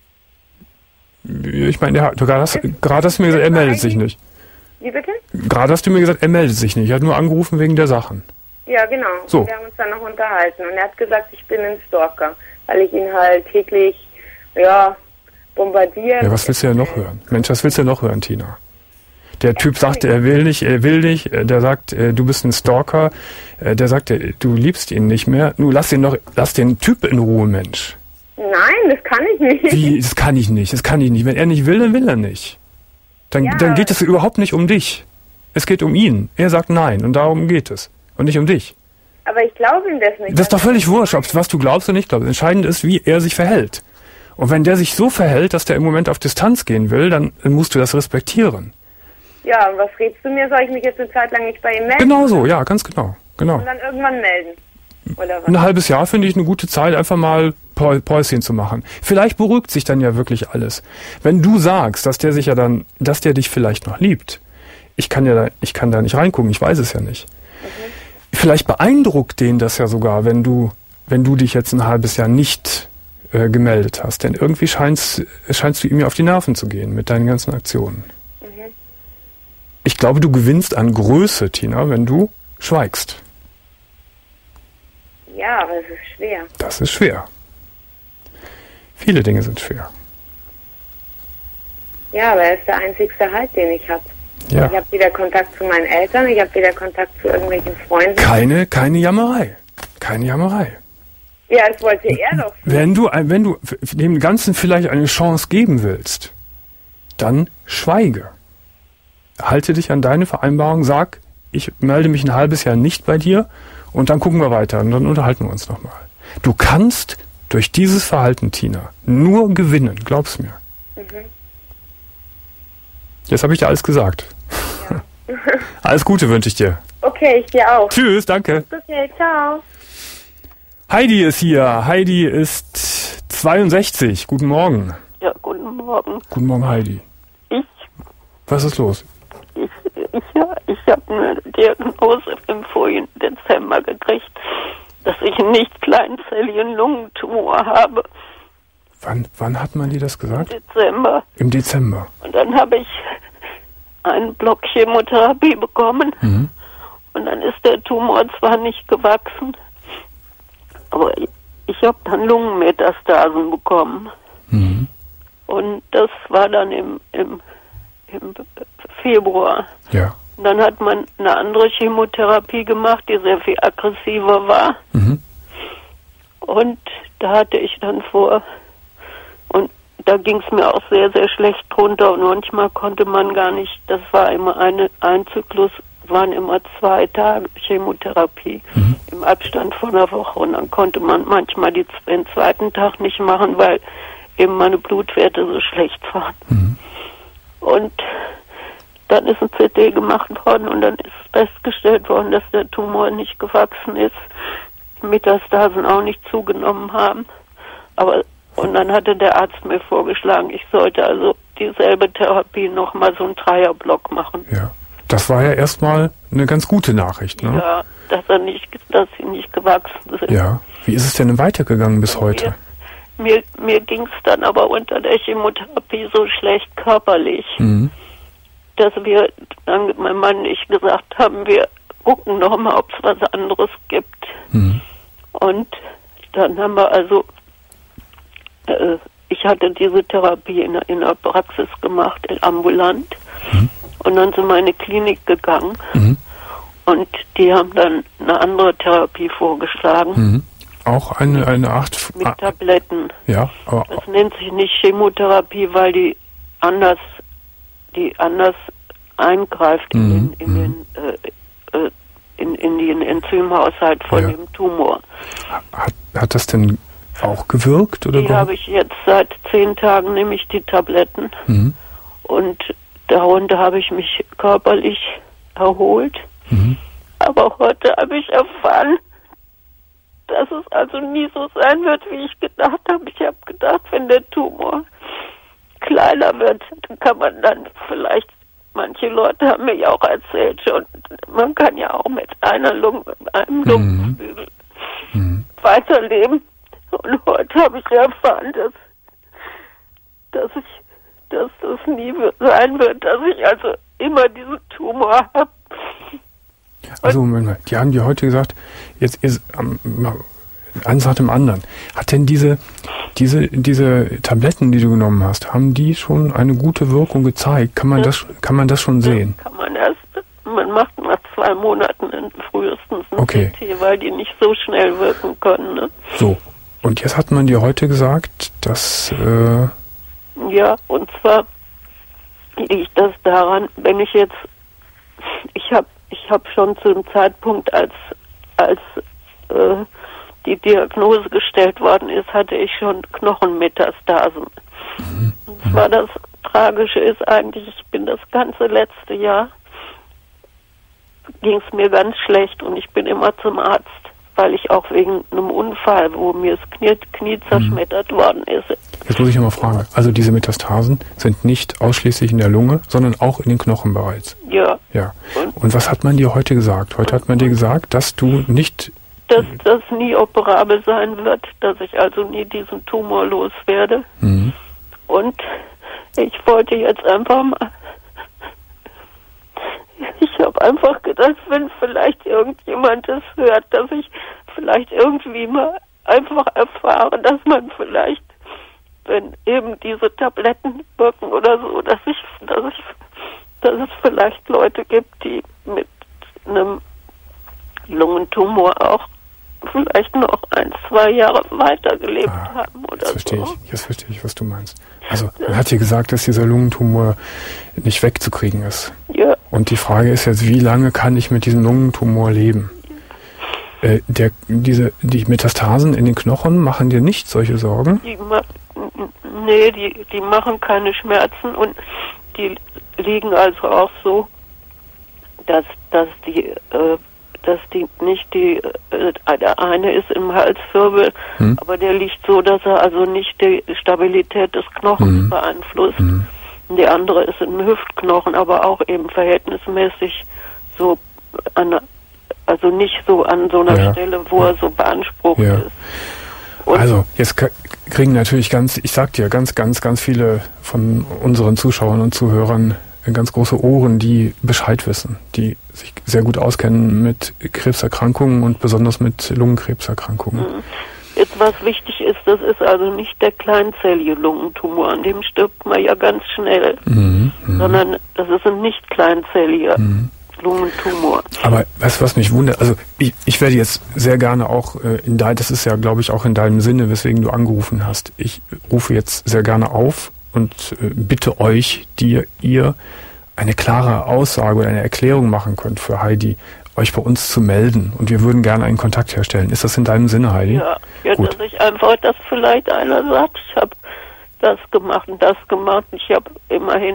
Ich meine, ja, du gerade hast, gerade hast du mir gesagt, er meldet sich nicht. Wie bitte? Gerade hast du mir gesagt, er meldet sich nicht. Er hat nur angerufen wegen der Sachen. Ja, genau. So. Und wir haben uns dann noch unterhalten. Und er hat gesagt, ich bin ein Stalker, weil ich ihn halt täglich, ja, bombardiere. Ja, was willst du ja noch hören? Mensch, was willst du ja noch hören, Tina? Der Typ sagt, er will nicht, er will nicht. Der sagt, du bist ein Stalker. Der sagt, du liebst ihn nicht mehr. Nur lass den doch, lass den Typ in Ruhe, Mensch. Nein, das kann ich nicht. Wie? Das kann ich nicht. Das kann ich nicht. Wenn er nicht will, dann will er nicht. Dann, ja. dann geht es überhaupt nicht um dich. Es geht um ihn. Er sagt nein und darum geht es. Und nicht um dich. Aber ich glaube ihm das nicht. Das ist doch völlig wurscht, ob was du glaubst oder nicht glaubst. Entscheidend ist, wie er sich verhält. Und wenn der sich so verhält, dass der im Moment auf Distanz gehen will, dann musst du das respektieren. Ja, und was redest du mir? Soll ich mich jetzt eine Zeit lang nicht bei ihm melden? Genau so, ja, ganz genau. genau. Und dann irgendwann melden? Oder was? Ein halbes Jahr finde ich eine gute Zeit, einfach mal Päuschen zu machen. Vielleicht beruhigt sich dann ja wirklich alles. Wenn du sagst, dass der sich ja dann, dass der dich vielleicht noch liebt, ich kann ja da, ich kann da nicht reingucken, ich weiß es ja nicht. Mhm. Vielleicht beeindruckt den das ja sogar, wenn du, wenn du dich jetzt ein halbes Jahr nicht äh, gemeldet hast. Denn irgendwie scheinst, scheinst du ihm ja auf die Nerven zu gehen mit deinen ganzen Aktionen. Mhm. Ich glaube, du gewinnst an Größe, Tina, wenn du schweigst. Ja, aber es ist schwer. Das ist schwer. Viele Dinge sind schwer. Ja, aber er ist der einzigste Halt, den ich habe. Ja. Ich habe wieder Kontakt zu meinen Eltern, ich habe wieder Kontakt zu irgendwelchen Freunden. Keine, keine Jammerei. Keine Jammerei. Ja, das wollte er doch. Wenn du, wenn du dem Ganzen vielleicht eine Chance geben willst, dann schweige. Halte dich an deine Vereinbarung, sag, ich melde mich ein halbes Jahr nicht bei dir und dann gucken wir weiter und dann unterhalten wir uns nochmal. Du kannst durch dieses Verhalten, Tina, nur gewinnen, glaub's mir. Mhm. Jetzt habe ich dir alles gesagt. Ja. Alles Gute wünsche ich dir. Okay, ich dir auch. Tschüss, danke. Okay, ciao. Heidi ist hier. Heidi ist zweiundsechzig. Guten Morgen. Ja, guten Morgen. Guten Morgen, Heidi. Ich? Was ist los? Ich, ich, ja, ich habe eine Diagnose im vorigen Dezember gekriegt, dass ich einen nicht kleinzelligen Lungentumor habe. Wann, wann hat man dir das gesagt? Im Dezember. Im Dezember. Und dann habe ich einen Block Chemotherapie bekommen. Mhm. Und dann ist der Tumor zwar nicht gewachsen, aber ich, ich habe dann Lungenmetastasen bekommen. Mhm. Und das war dann im, im, im Februar. Ja. Und dann hat man eine andere Chemotherapie gemacht, die sehr viel aggressiver war. Mhm. Und da hatte ich dann vor, und da ging es mir auch sehr, sehr schlecht drunter. Und manchmal konnte man gar nicht, das war immer eine, ein Zyklus, waren immer zwei Tage Chemotherapie mhm. im Abstand von einer Woche. Und dann konnte man manchmal die, den zweiten Tag nicht machen, weil eben meine Blutwerte so schlecht waren. Mhm. Und dann ist ein C T gemacht worden und dann ist festgestellt worden, dass der Tumor nicht gewachsen ist, die Metastasen auch nicht zugenommen haben. Aber und dann hatte der Arzt mir vorgeschlagen, ich sollte also dieselbe Therapie nochmal so einen Dreierblock machen. Ja. Das war ja erstmal eine ganz gute Nachricht, ne? Ja, dass er nicht, dass sie nicht gewachsen sind. Ja. Wie ist es denn weitergegangen bis heute? Mir, mir, mir ging es dann aber unter der Chemotherapie so schlecht körperlich, Mhm. dass wir, dann mein Mann und ich gesagt haben, wir gucken nochmal, ob es was anderes gibt. Mhm. Und dann haben wir also, äh, ich hatte diese Therapie in, in der Praxis gemacht, ambulant. Mhm. Und dann sind wir in eine Klinik gegangen. Mhm. Und die haben dann eine andere Therapie vorgeschlagen. Mhm. Auch eine, eine Art... Mit Tabletten. Ja, aber... Das nennt sich nicht Chemotherapie, weil die anders, die anders eingreift in, Mhm. den, in, den, äh, äh, in, in den Enzymhaushalt von Ja. dem Tumor. Hat, hat das denn auch gewirkt? Oder Die warum? habe ich jetzt seit zehn Tagen, nehme ich die Tabletten. Mhm. Und darunter habe ich mich körperlich erholt. Mhm. Aber heute habe ich erfahren, dass es also nie so sein wird, wie ich gedacht habe. Ich habe gedacht, wenn der Tumor kleiner wird, dann kann man dann vielleicht, manche Leute haben mir ja auch erzählt schon, man kann ja auch mit einer Lunge, mit einem Lungenflügel Mhm. weiterleben. Und heute habe ich erfahren, dass, dass ich, dass das nie sein wird, dass ich also immer diesen Tumor habe. Also Moment mal, die haben dir heute gesagt, jetzt ist ähm, eins nach dem anderen. Hat denn diese, diese, diese Tabletten, die du genommen hast, haben die schon eine gute Wirkung gezeigt? Kann man Ja. das, kann man das schon sehen? Kann man erst, man macht nach zwei Monaten frühestens ein Okay. C T, weil die nicht so schnell wirken können. Ne? So. Und jetzt hat man dir heute gesagt, dass, äh, Ja, und zwar liegt das daran, wenn ich jetzt, ich habe ich hab schon zu dem Zeitpunkt, als, als äh, die Diagnose gestellt worden ist, hatte ich schon Knochenmetastasen. Mhm. Und zwar das Tragische ist eigentlich, ich bin das ganze letzte Jahr, ging es mir ganz schlecht und ich bin immer zum Arzt, weil ich auch wegen einem Unfall, wo mir das Knie, Knie zerschmettert mhm. worden ist. Jetzt muss ich mal fragen, also diese Metastasen sind nicht ausschließlich in der Lunge, sondern auch in den Knochen bereits. Ja. Ja. Und was hat man dir heute gesagt? Heute hat man dir gesagt, dass du nicht... Dass das nie operabel sein wird, dass ich also nie diesen Tumor loswerde. Mhm. Und ich wollte jetzt einfach mal... Ich habe einfach gedacht, wenn vielleicht irgendjemand das hört, dass ich vielleicht irgendwie mal einfach erfahre, dass man vielleicht, wenn eben diese Tabletten wirken oder so, dass ich, dass ich, dass es vielleicht Leute gibt, die mit einem Lungentumor auch vielleicht noch ein, zwei Jahre weitergelebt Ah, haben oder jetzt verstehe so. ich, jetzt verstehe ich, was du meinst. Also man hat dir gesagt, dass dieser Lungentumor nicht wegzukriegen ist. Ja. Und die Frage ist jetzt, wie lange kann ich mit diesem Lungentumor leben? Äh, der, diese, die Metastasen in den Knochen machen dir nicht solche Sorgen? Die ma nee, die, die machen keine Schmerzen und die liegen also auch so, dass, dass die, äh, dass die nicht die, äh, der eine ist im Halswirbel, hm. aber der liegt so, dass er also nicht die Stabilität des Knochens hm. beeinflusst. Hm. Und die andere ist im Hüftknochen, aber auch eben verhältnismäßig so an, also nicht so an so einer ja. Stelle, wo er so beansprucht ja. ist. Und also, jetzt kriegen natürlich ganz, ich sag dir, ganz, ganz, ganz viele von unseren Zuschauern und Zuhörern ganz große Ohren, die Bescheid wissen, die sich sehr gut auskennen mit Krebserkrankungen und besonders mit Lungenkrebserkrankungen. Jetzt, was wichtig ist, das ist also nicht der kleinzellige Lungentumor, an dem stirbt man ja ganz schnell, mhm, sondern das ist ein nicht kleinzelliger mhm. Lungentumor. Aber weißt du, was mich wundert? Also ich, ich werde jetzt sehr gerne auch äh, in dein, das ist ja, glaube ich, auch in deinem Sinne, weswegen du angerufen hast. Ich rufe jetzt sehr gerne auf und äh, bitte euch, die ihr eine klare Aussage oder eine Erklärung machen könnt für Heidi, euch bei uns zu melden. Und wir würden gerne einen Kontakt herstellen. Ist das in deinem Sinne, Heidi? Ja, ja Gut. Dass ich einfach, dass vielleicht einer sagt, ich habe das gemacht und das gemacht. Ich habe immerhin ein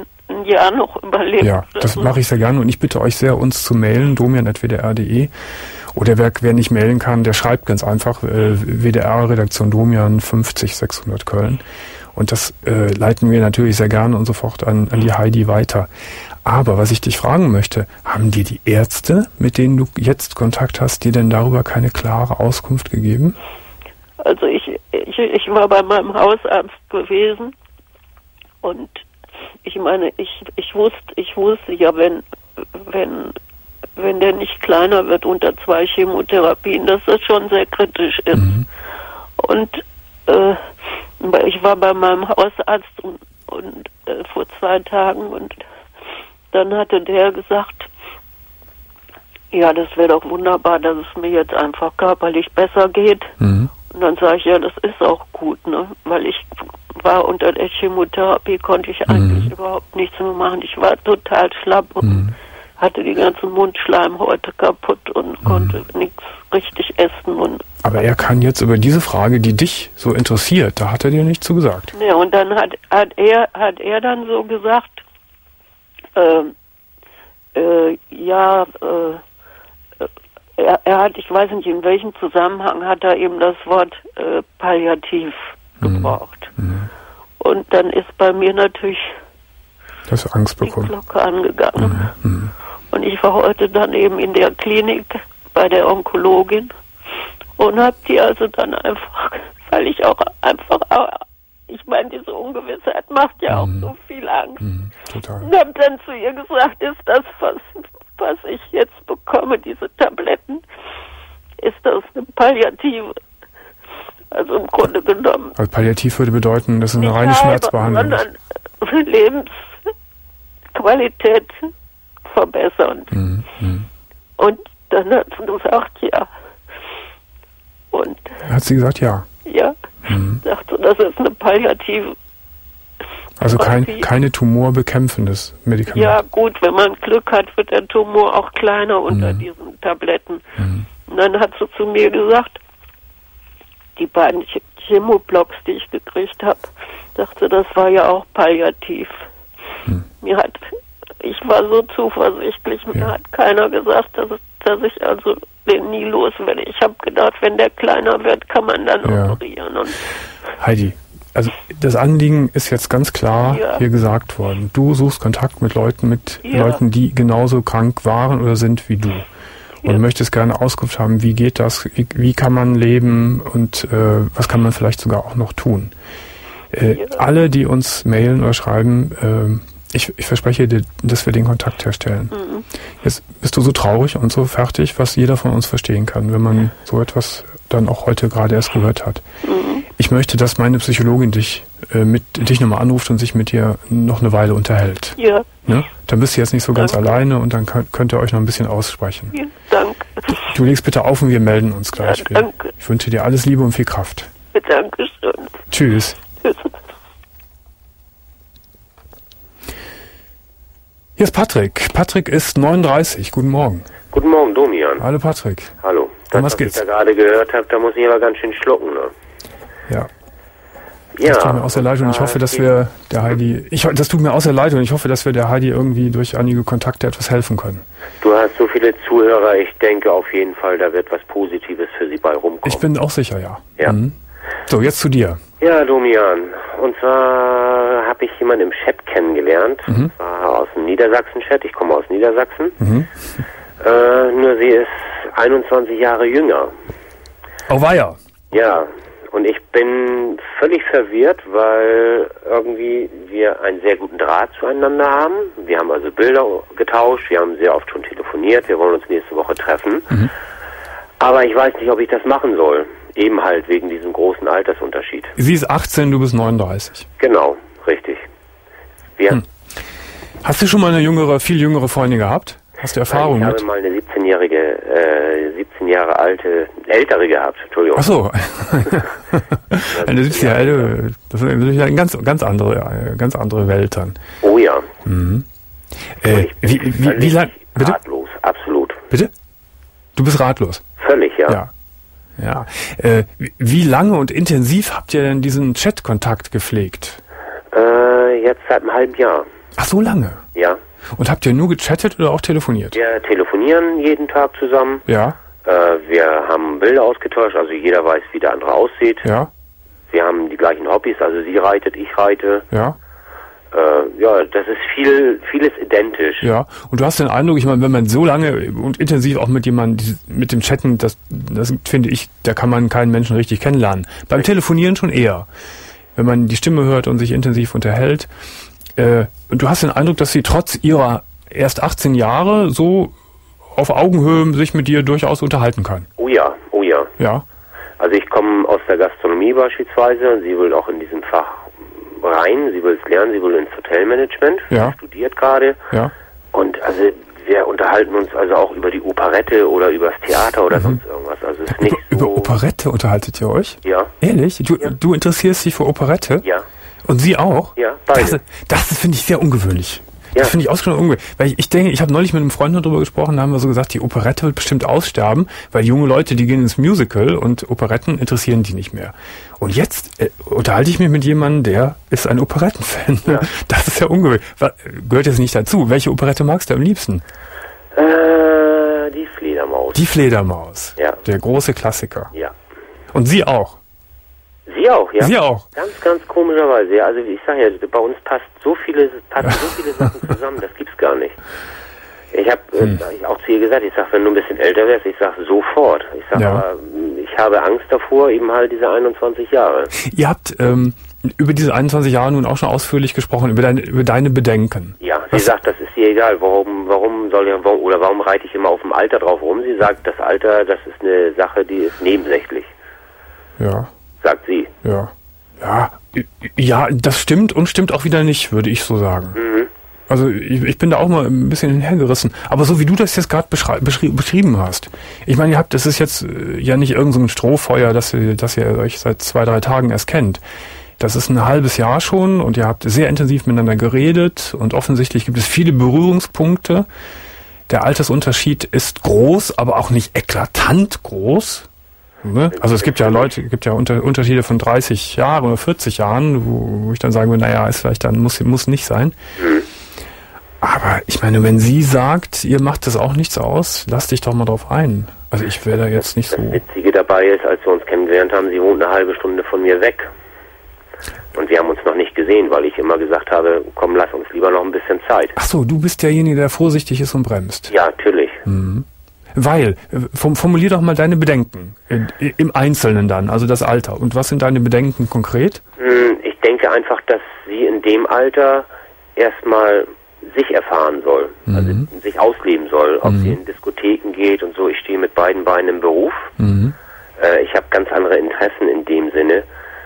Jahr noch überlebt. Ja, das also. mache ich sehr gerne und ich bitte euch sehr, uns zu mailen, domian at w d r punkt d e. Oder wer, wer nicht mailen kann, der schreibt ganz einfach äh, W D R Redaktion Domian fünfzig sechshundert Köln. Und das äh, leiten wir natürlich sehr gerne und sofort an, an die Heidi weiter. Aber was ich dich fragen möchte, haben dir die Ärzte, mit denen du jetzt Kontakt hast, dir denn darüber keine klare Auskunft gegeben? Also ich, ich, ich war bei meinem Hausarzt gewesen und ich meine, ich, ich wusste, ich wusste ja, wenn, wenn, wenn der nicht kleiner wird unter zwei Chemotherapien, dass das schon sehr kritisch ist. Mhm. Und äh, ich war bei meinem Hausarzt und, und äh, vor zwei Tagen und dann hatte der gesagt, ja, das wäre doch wunderbar, dass es mir jetzt einfach körperlich besser geht. Mhm. Und dann sage ich, ja, das ist auch gut, ne? Weil ich war unter der Chemotherapie, konnte ich eigentlich mhm. überhaupt nichts mehr machen. Ich war total schlapp und mhm. hatte die ganzen Mundschleimhäute kaputt und mhm. konnte nichts richtig essen. Und aber er kann jetzt über diese Frage, die dich so interessiert, da hat er dir nichts zu gesagt. Ja, und dann hat, hat er hat er dann so gesagt, äh, äh, ja, äh, er, er hat, ich weiß nicht in welchem Zusammenhang, hat er eben das Wort äh, palliativ gebraucht. Mhm. Und dann ist bei mir natürlich das Angst bekommen. Die Glocke angegangen. Mhm. Mhm. Und ich war heute dann eben in der Klinik bei der Onkologin und habe die also dann einfach, weil ich auch einfach, ich meine, diese Ungewissheit macht ja mhm. auch so viel Angst. Mhm. Total. Und habe dann zu ihr gesagt, ist das, was, was ich jetzt bekomme, diese Tabletten, ist das eine Palliative? Also im Grunde genommen. Also Palliativ würde bedeuten, das ist eine reine Schmerzbehandlung. Sondern Lebensqualität verbessern. Mhm. Mhm. Und dann hat sie gesagt, ja. Und hat sie gesagt, ja? Ja. Mhm. Sagte, das ist eine Palliative. Also kein, keine tumorbekämpfendes Medikament. Ja gut, wenn man Glück hat, wird der Tumor auch kleiner unter mhm. diesen Tabletten. Mhm. Und dann hat sie zu mir gesagt, die beiden Chemoblocks, die ich gekriegt habe, dachte, das war ja auch palliativ. Hm. Mir hat, ich war so zuversichtlich, mir ja. hat keiner gesagt, dass, dass ich also den nie los werde. Ich habe gedacht, wenn der kleiner wird, kann man dann ja. operieren. Und Heidi, also das Anliegen ist jetzt ganz klar ja. hier gesagt worden. Du suchst Kontakt mit Leuten, mit ja. Leuten, die genauso krank waren oder sind wie du. Und ja. möchtest gerne Auskunft haben, wie geht das, wie, wie kann man leben und äh, was kann man vielleicht sogar auch noch tun. Äh, ja. Alle, die uns mailen oder schreiben, äh, ich, ich verspreche dir, dass wir den Kontakt herstellen. Mhm. Jetzt bist du so traurig und so fertig, was jeder von uns verstehen kann, wenn man so etwas dann auch heute gerade erst gehört hat. Mhm. Ich möchte, dass meine Psychologin dich äh, mit dich nochmal anruft und sich mit dir noch eine Weile unterhält. Ja. Ne? Dann bist du jetzt nicht so danke. ganz alleine und dann könnt, könnt ihr euch noch ein bisschen aussprechen. Ja, danke. Du legst bitte auf und wir melden uns gleich. Ja, danke. Ich wünsche dir alles Liebe und viel Kraft. Dankeschön. Tschüss. Tschüss. Hier ist Patrick. Patrick ist neununddreißig. Guten Morgen. Guten Morgen, Domian. Hallo Patrick. Hallo. Das, was was geht's? ich da gerade gehört habe, da muss ich aber ganz schön schlucken, ne? Ja. Ja. Das tut mir aus der Leitung. Ich hoffe, dass wir der Heidi, ich, das tut mir aus der Leitung. Ich hoffe, dass wir der Heidi irgendwie durch einige Kontakte etwas helfen können. Du hast so viele Zuhörer. Ich denke auf jeden Fall, da wird was Positives für sie bei rumkommen. Ich bin auch sicher, ja. Ja. Mhm. So, jetzt zu dir. Ja, Domian. Und zwar habe ich jemanden im Chat kennengelernt. Mhm. Und zwar aus dem Niedersachsen-Chat. Ich komme aus Niedersachsen. Mhm. Äh, nur sie ist einundzwanzig Jahre jünger. Oh, weia. Ja. Und ich bin völlig verwirrt, weil irgendwie wir einen sehr guten Draht zueinander haben. Wir haben also Bilder getauscht, wir haben sehr oft schon telefoniert, wir wollen uns nächste Woche treffen. Mhm. Aber ich weiß nicht, ob ich das machen soll. Eben halt wegen diesem großen Altersunterschied. Sie ist achtzehn, du bist neununddreißig. Genau, richtig. Wir hm. Hast du schon mal eine jüngere, viel jüngere Freundin gehabt? Hast du Erfahrung Nein, ich mit? habe mal eine siebzehnjährige, äh, siebzehn Jahre alte, ältere gehabt, Entschuldigung. Ach so. Eine siebzehn Jahre alte, das ist natürlich eine ganz, ganz andere, ganz andere Welt dann. Oh ja. Mhm. Äh, wie, wie, wie lang, bitte? Ratlos, absolut. Bitte? Du bist ratlos? Völlig, ja. Ja. Ja. Äh, wie lange und intensiv habt ihr denn diesen Chat-Kontakt gepflegt? Äh, jetzt seit einem halben Jahr. Ach, so lange? Ja. Und habt ihr nur gechattet oder auch telefoniert? Wir telefonieren jeden Tag zusammen. Ja. Äh, wir haben Bilder ausgetauscht, also jeder weiß, wie der andere aussieht. Ja. Wir haben die gleichen Hobbys, also sie reitet, ich reite. Ja. Äh, ja, das ist viel, vieles identisch. Ja, und du hast den Eindruck, ich meine, wenn man so lange und intensiv auch mit jemandem, mit dem Chatten, das, das finde ich, da kann man keinen Menschen richtig kennenlernen. Beim Telefonieren schon eher. Wenn man die Stimme hört und sich intensiv unterhält. Äh, und du hast den Eindruck, dass sie trotz ihrer erst achtzehn Jahre so auf Augenhöhe sich mit dir durchaus unterhalten kann. Oh ja, oh ja. Ja. Also ich komme aus der Gastronomie beispielsweise und sie will auch in diesem Fach rein, sie will es lernen, sie will ins Hotelmanagement, ja. Sie studiert gerade. Ja. Und also wir unterhalten uns also auch über die Operette oder über das Theater oder mhm. sonst irgendwas. Also es ist nicht über, so über Operette unterhaltet ihr euch? Ja. Ehrlich? Du, ja. du interessierst dich für Operette? Ja. Und sie auch? Ja, beide. Das, das finde ich sehr ungewöhnlich. Ja. Das finde ich ausgesprochen ungewöhnlich. Weil ich, ich denke, ich habe neulich mit einem Freund darüber gesprochen, da haben wir so gesagt, die Operette wird bestimmt aussterben, weil junge Leute, die gehen ins Musical und Operetten interessieren die nicht mehr. Und jetzt äh, unterhalte ich mich mit jemandem, der ist ein Operettenfan. Ja. Das ist ja ungewöhnlich. Gehört jetzt nicht dazu. Welche Operette magst du am liebsten? Äh, die Fledermaus. Die Fledermaus. Ja. Der große Klassiker. Ja. Und sie auch? Sie auch, ja. Sie auch. Ganz, ganz komischerweise. Ja, also ich sage ja, bei uns passt so viele, passen so viele Sachen zusammen, das gibt's gar nicht. Ich habe hm. äh, auch zu ihr gesagt, ich sag, wenn du ein bisschen älter wärst, ich sag sofort. Ich sag, ja. aber ich habe Angst davor, eben halt diese einundzwanzig Jahre. Ihr habt ähm, über diese einundzwanzig Jahre nun auch schon ausführlich gesprochen, über deine, über deine Bedenken. Ja, Was? sie sagt, das ist ihr egal. Warum, warum soll ich, warum, oder warum reite ich immer auf dem Alter drauf rum? Sie sagt, das Alter, das ist eine Sache, die ist nebensächlich. Ja. Sagt sie. Ja. Ja, ja, das stimmt und stimmt auch wieder nicht, würde ich so sagen. Mhm. Also ich, ich bin da auch mal ein bisschen hinhergerissen. Aber so wie du das jetzt gerade beschrieben hast. Ich meine, ihr habt, das ist jetzt äh, ja nicht irgend so ein Strohfeuer, dass ihr, dass ihr euch seit zwei, drei Tagen erst kennt. Das ist ein halbes Jahr schon und ihr habt sehr intensiv miteinander geredet und offensichtlich gibt es viele Berührungspunkte. Der Altersunterschied ist groß, aber auch nicht eklatant groß. Also es gibt ja Leute, gibt ja Unter, Unterschiede von dreißig Jahren oder vierzig Jahren, wo, wo ich dann sagen würde, naja, ist vielleicht dann, muss, muss nicht sein. Aber ich meine, wenn sie sagt, ihr macht das auch nichts aus, lass dich doch mal drauf ein. Also ich wäre da jetzt nicht so... Das Witzige dabei ist, als wir uns kennengelernt haben, sie wohnt eine halbe Stunde von mir weg. Und wir haben uns noch nicht gesehen, weil ich immer gesagt habe, komm, lass uns lieber noch ein bisschen Zeit. Ach so, du bist derjenige, der vorsichtig ist und bremst. Ja, natürlich. Mhm. Weil, formulier doch mal deine Bedenken, im Einzelnen dann, also das Alter. Und was sind deine Bedenken konkret? Ich denke einfach, dass sie in dem Alter erstmal sich erfahren soll, mhm. also sich ausleben soll, ob mhm. sie in Diskotheken geht und so. Ich stehe mit beiden Beinen im Beruf. Mhm. Äh, ich habe ganz andere Interessen in dem Sinne.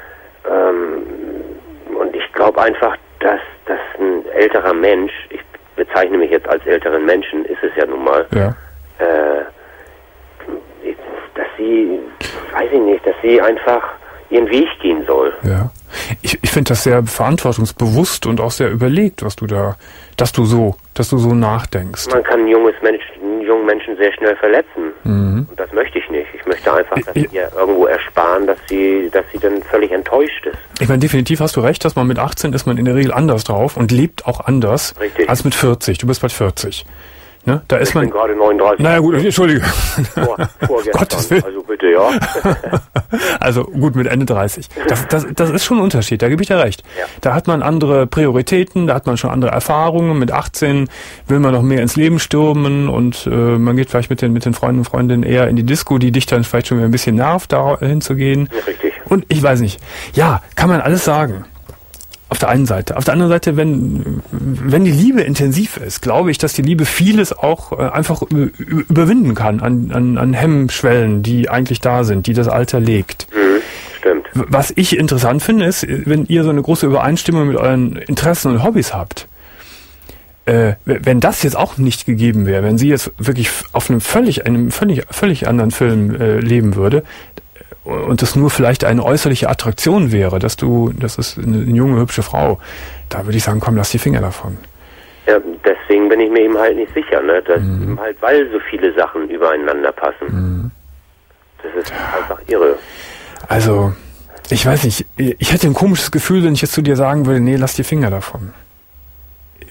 Ähm, und ich glaube einfach, dass, dass ein älterer Mensch, ich bezeichne mich jetzt als älteren Menschen, ist es ja nun mal, ja. Äh, dass sie, weiß ich nicht, dass sie einfach ihren Weg gehen soll. Ja. Ich, ich finde das sehr verantwortungsbewusst und auch sehr überlegt, was du da, dass du so, dass du so nachdenkst. Man kann ein junges Mensch, einen jungen Menschen sehr schnell verletzen. Mhm. Und das möchte ich nicht. Ich möchte einfach, dass ich, ihr irgendwo ersparen, dass sie, dass sie dann völlig enttäuscht ist. Ich meine, definitiv hast du recht, dass man mit achtzehn ist man in der Regel anders drauf und lebt auch anders Richtig. als mit vierzig. Du bist bald vierzig. Ne? Da ist ich man bin gerade neununddreißig. Naja gut, Entschuldige. Vor, Gottes Willen. Also bitte, ja. Also gut, mit Ende dreißig. Das, das, das ist schon ein Unterschied, da gebe ich dir recht. Ja. Da hat man andere Prioritäten, da hat man schon andere Erfahrungen. Mit achtzehn will man noch mehr ins Leben stürmen und äh, man geht vielleicht mit den, mit den Freunden und Freundinnen eher in die Disco, die dich dann vielleicht schon wieder ein bisschen nervt, da hinzugehen. Ja, richtig. Und ich weiß nicht. Ja, kann man alles sagen. Auf der einen Seite. Auf der anderen Seite, wenn, wenn die Liebe intensiv ist, glaube ich, dass die Liebe vieles auch äh, einfach überwinden kann an, an, an Hemmschwellen, die eigentlich da sind, die das Alter legt. Mhm, stimmt. Was ich interessant finde, ist, wenn ihr so eine große Übereinstimmung mit euren Interessen und Hobbys habt, äh, wenn das jetzt auch nicht gegeben wäre, wenn sie jetzt wirklich auf einem völlig, einem völlig, völlig anderen Film äh, leben würde, und das nur vielleicht eine äußerliche Attraktion wäre, dass du, das ist eine, eine junge, hübsche Frau, da würde ich sagen, komm, lass die Finger davon. Ja, deswegen bin ich mir eben halt nicht sicher, ne? Dass mhm. eben halt, weil so viele Sachen übereinander passen. Mhm. Das ist einfach irre. Also, ich weiß nicht, ich hätte ein komisches Gefühl, wenn ich jetzt zu dir sagen würde, nee, lass die Finger davon.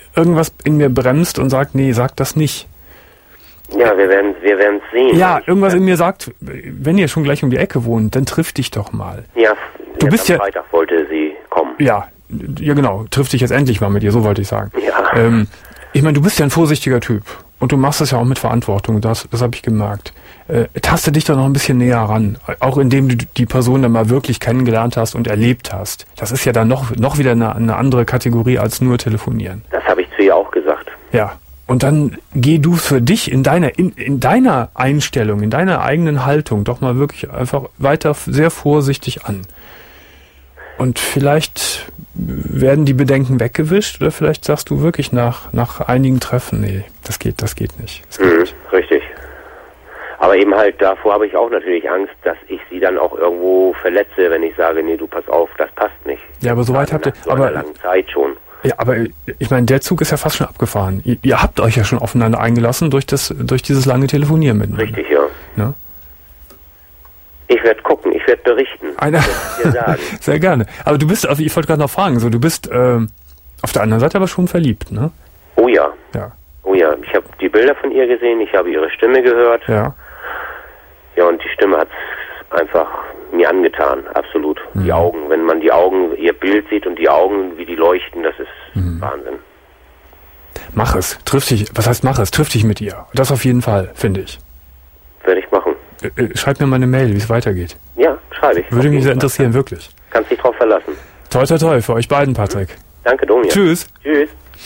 irgendwas in mir bremst und sagt, nee, sag das nicht. Ja, wir werden wir werden sehen. Ja, irgendwas in mir sagt, wenn ihr schon gleich um die Ecke wohnt, dann triff dich doch mal. Ja, du bist am ja. Freitag wollte sie kommen. Ja, ja genau, triff dich jetzt endlich mal mit ihr, so wollte ich sagen. Ja. Ähm, ich meine, du bist ja ein vorsichtiger Typ und du machst das ja auch mit Verantwortung, das, das habe ich gemerkt. Äh, taste dich doch noch ein bisschen näher ran, auch indem du die Person dann mal wirklich kennengelernt hast und erlebt hast. Das ist ja dann noch, noch wieder eine, eine andere Kategorie als nur telefonieren. Das habe ich zu ihr auch gesagt. Ja. Und dann geh du für dich in deiner, in, in deiner Einstellung, in deiner eigenen Haltung doch mal wirklich einfach weiter sehr vorsichtig an. Und vielleicht werden die Bedenken weggewischt oder vielleicht sagst du wirklich nach, nach einigen Treffen, nee, das geht, das geht nicht. Das geht mhm, nicht. Richtig. Aber eben halt davor habe ich auch natürlich Angst, dass ich sie dann auch irgendwo verletze, wenn ich sage, nee, du pass auf, das passt nicht. Ja, aber soweit habt ihr, so aber einer langen Zeit schon. Ja, aber ich meine, der Zug ist ja fast schon abgefahren. Ihr, ihr habt euch ja schon aufeinander eingelassen durch das, durch dieses lange Telefonieren miteinander. Richtig, ja. ja? Ich werde gucken, ich werde berichten. Einer, dir sagen. Sehr gerne. Aber du bist, also ich wollte gerade noch fragen, so du bist ähm, auf der anderen Seite aber schon verliebt, ne? Oh ja. Ja. Oh ja, ich habe die Bilder von ihr gesehen, ich habe ihre Stimme gehört. Ja. Ja, und die Stimme hat einfach mir angetan, absolut. Mhm. Die Augen, wenn man die Augen, ihr Bild sieht und die Augen, wie die leuchten, das ist mhm. Wahnsinn. Mach es, triff dich, was heißt mach es, triff dich mit ihr. Das auf jeden Fall, finde ich. Werde ich machen. Äh, schreib mir mal eine Mail, wie es weitergeht. Ja, schreibe ich. Würde mich sehr interessieren, wirklich. Kannst dich drauf verlassen. Toi, toi, toi, für euch beiden, Patrick. Mhm. Danke, Domian. Tschüss. Tschüss.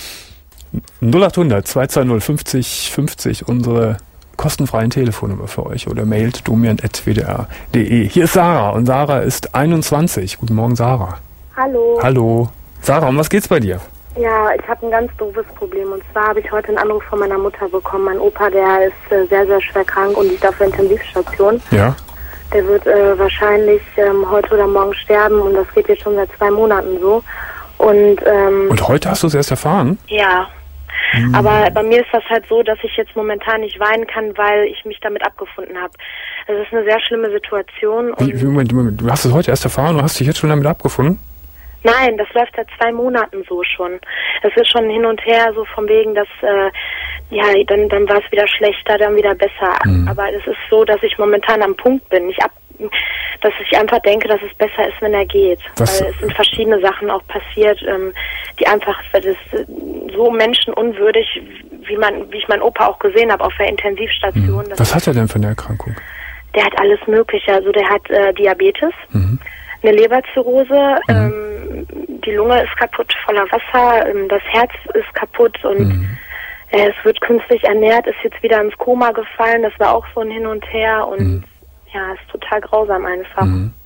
null acht hundert zwei zwei null fünfzig fünfzig, unsere kostenfreien Telefonnummer für euch oder mailt domian at w d r punkt d e. Hier ist Sarah und Sarah ist einundzwanzig. Guten Morgen, Sarah. Hallo. Hallo. Sarah, um was geht's bei dir? Ja, ich habe ein ganz doofes Problem und zwar habe ich heute einen Anruf von meiner Mutter bekommen. Mein Opa, der ist äh, sehr, sehr schwer krank und liegt auf der Intensivstation. Ja. Der wird äh, wahrscheinlich ähm, heute oder morgen sterben und das geht jetzt schon seit zwei Monaten so. Und, ähm, und heute hast du es erst erfahren? Ja. Mhm. Aber bei mir ist das halt so, dass ich jetzt momentan nicht weinen kann, weil ich mich damit abgefunden habe. Es ist eine sehr schlimme Situation. Und wie, wie, Moment, Moment, du hast es heute erst erfahren und hast dich jetzt schon damit abgefunden? Nein, das läuft seit zwei Monaten so schon. Es ist schon hin und her so von wegen, dass äh, ja dann dann war es wieder schlechter, dann wieder besser. Mhm. Aber es ist so, dass ich momentan am Punkt bin. Ich ab, dass ich einfach denke, dass es besser ist, wenn er geht. Was? Weil es sind verschiedene Sachen auch passiert, ähm, die einfach das so menschenunwürdig, wie man, wie ich meinen Opa auch gesehen habe auf der Intensivstation. Mhm. Was hat er denn für eine Erkrankung? Der hat alles Mögliche. Also der hat äh, Diabetes. Mhm. Eine Leberzirrhose, mhm. ähm, die Lunge ist kaputt, voller Wasser, ähm, das Herz ist kaputt und mhm. äh, es wird künstlich ernährt, ist jetzt wieder ins Koma gefallen, das war auch so ein Hin und Her und mhm. ja, ist total grausam einfach. Mhm.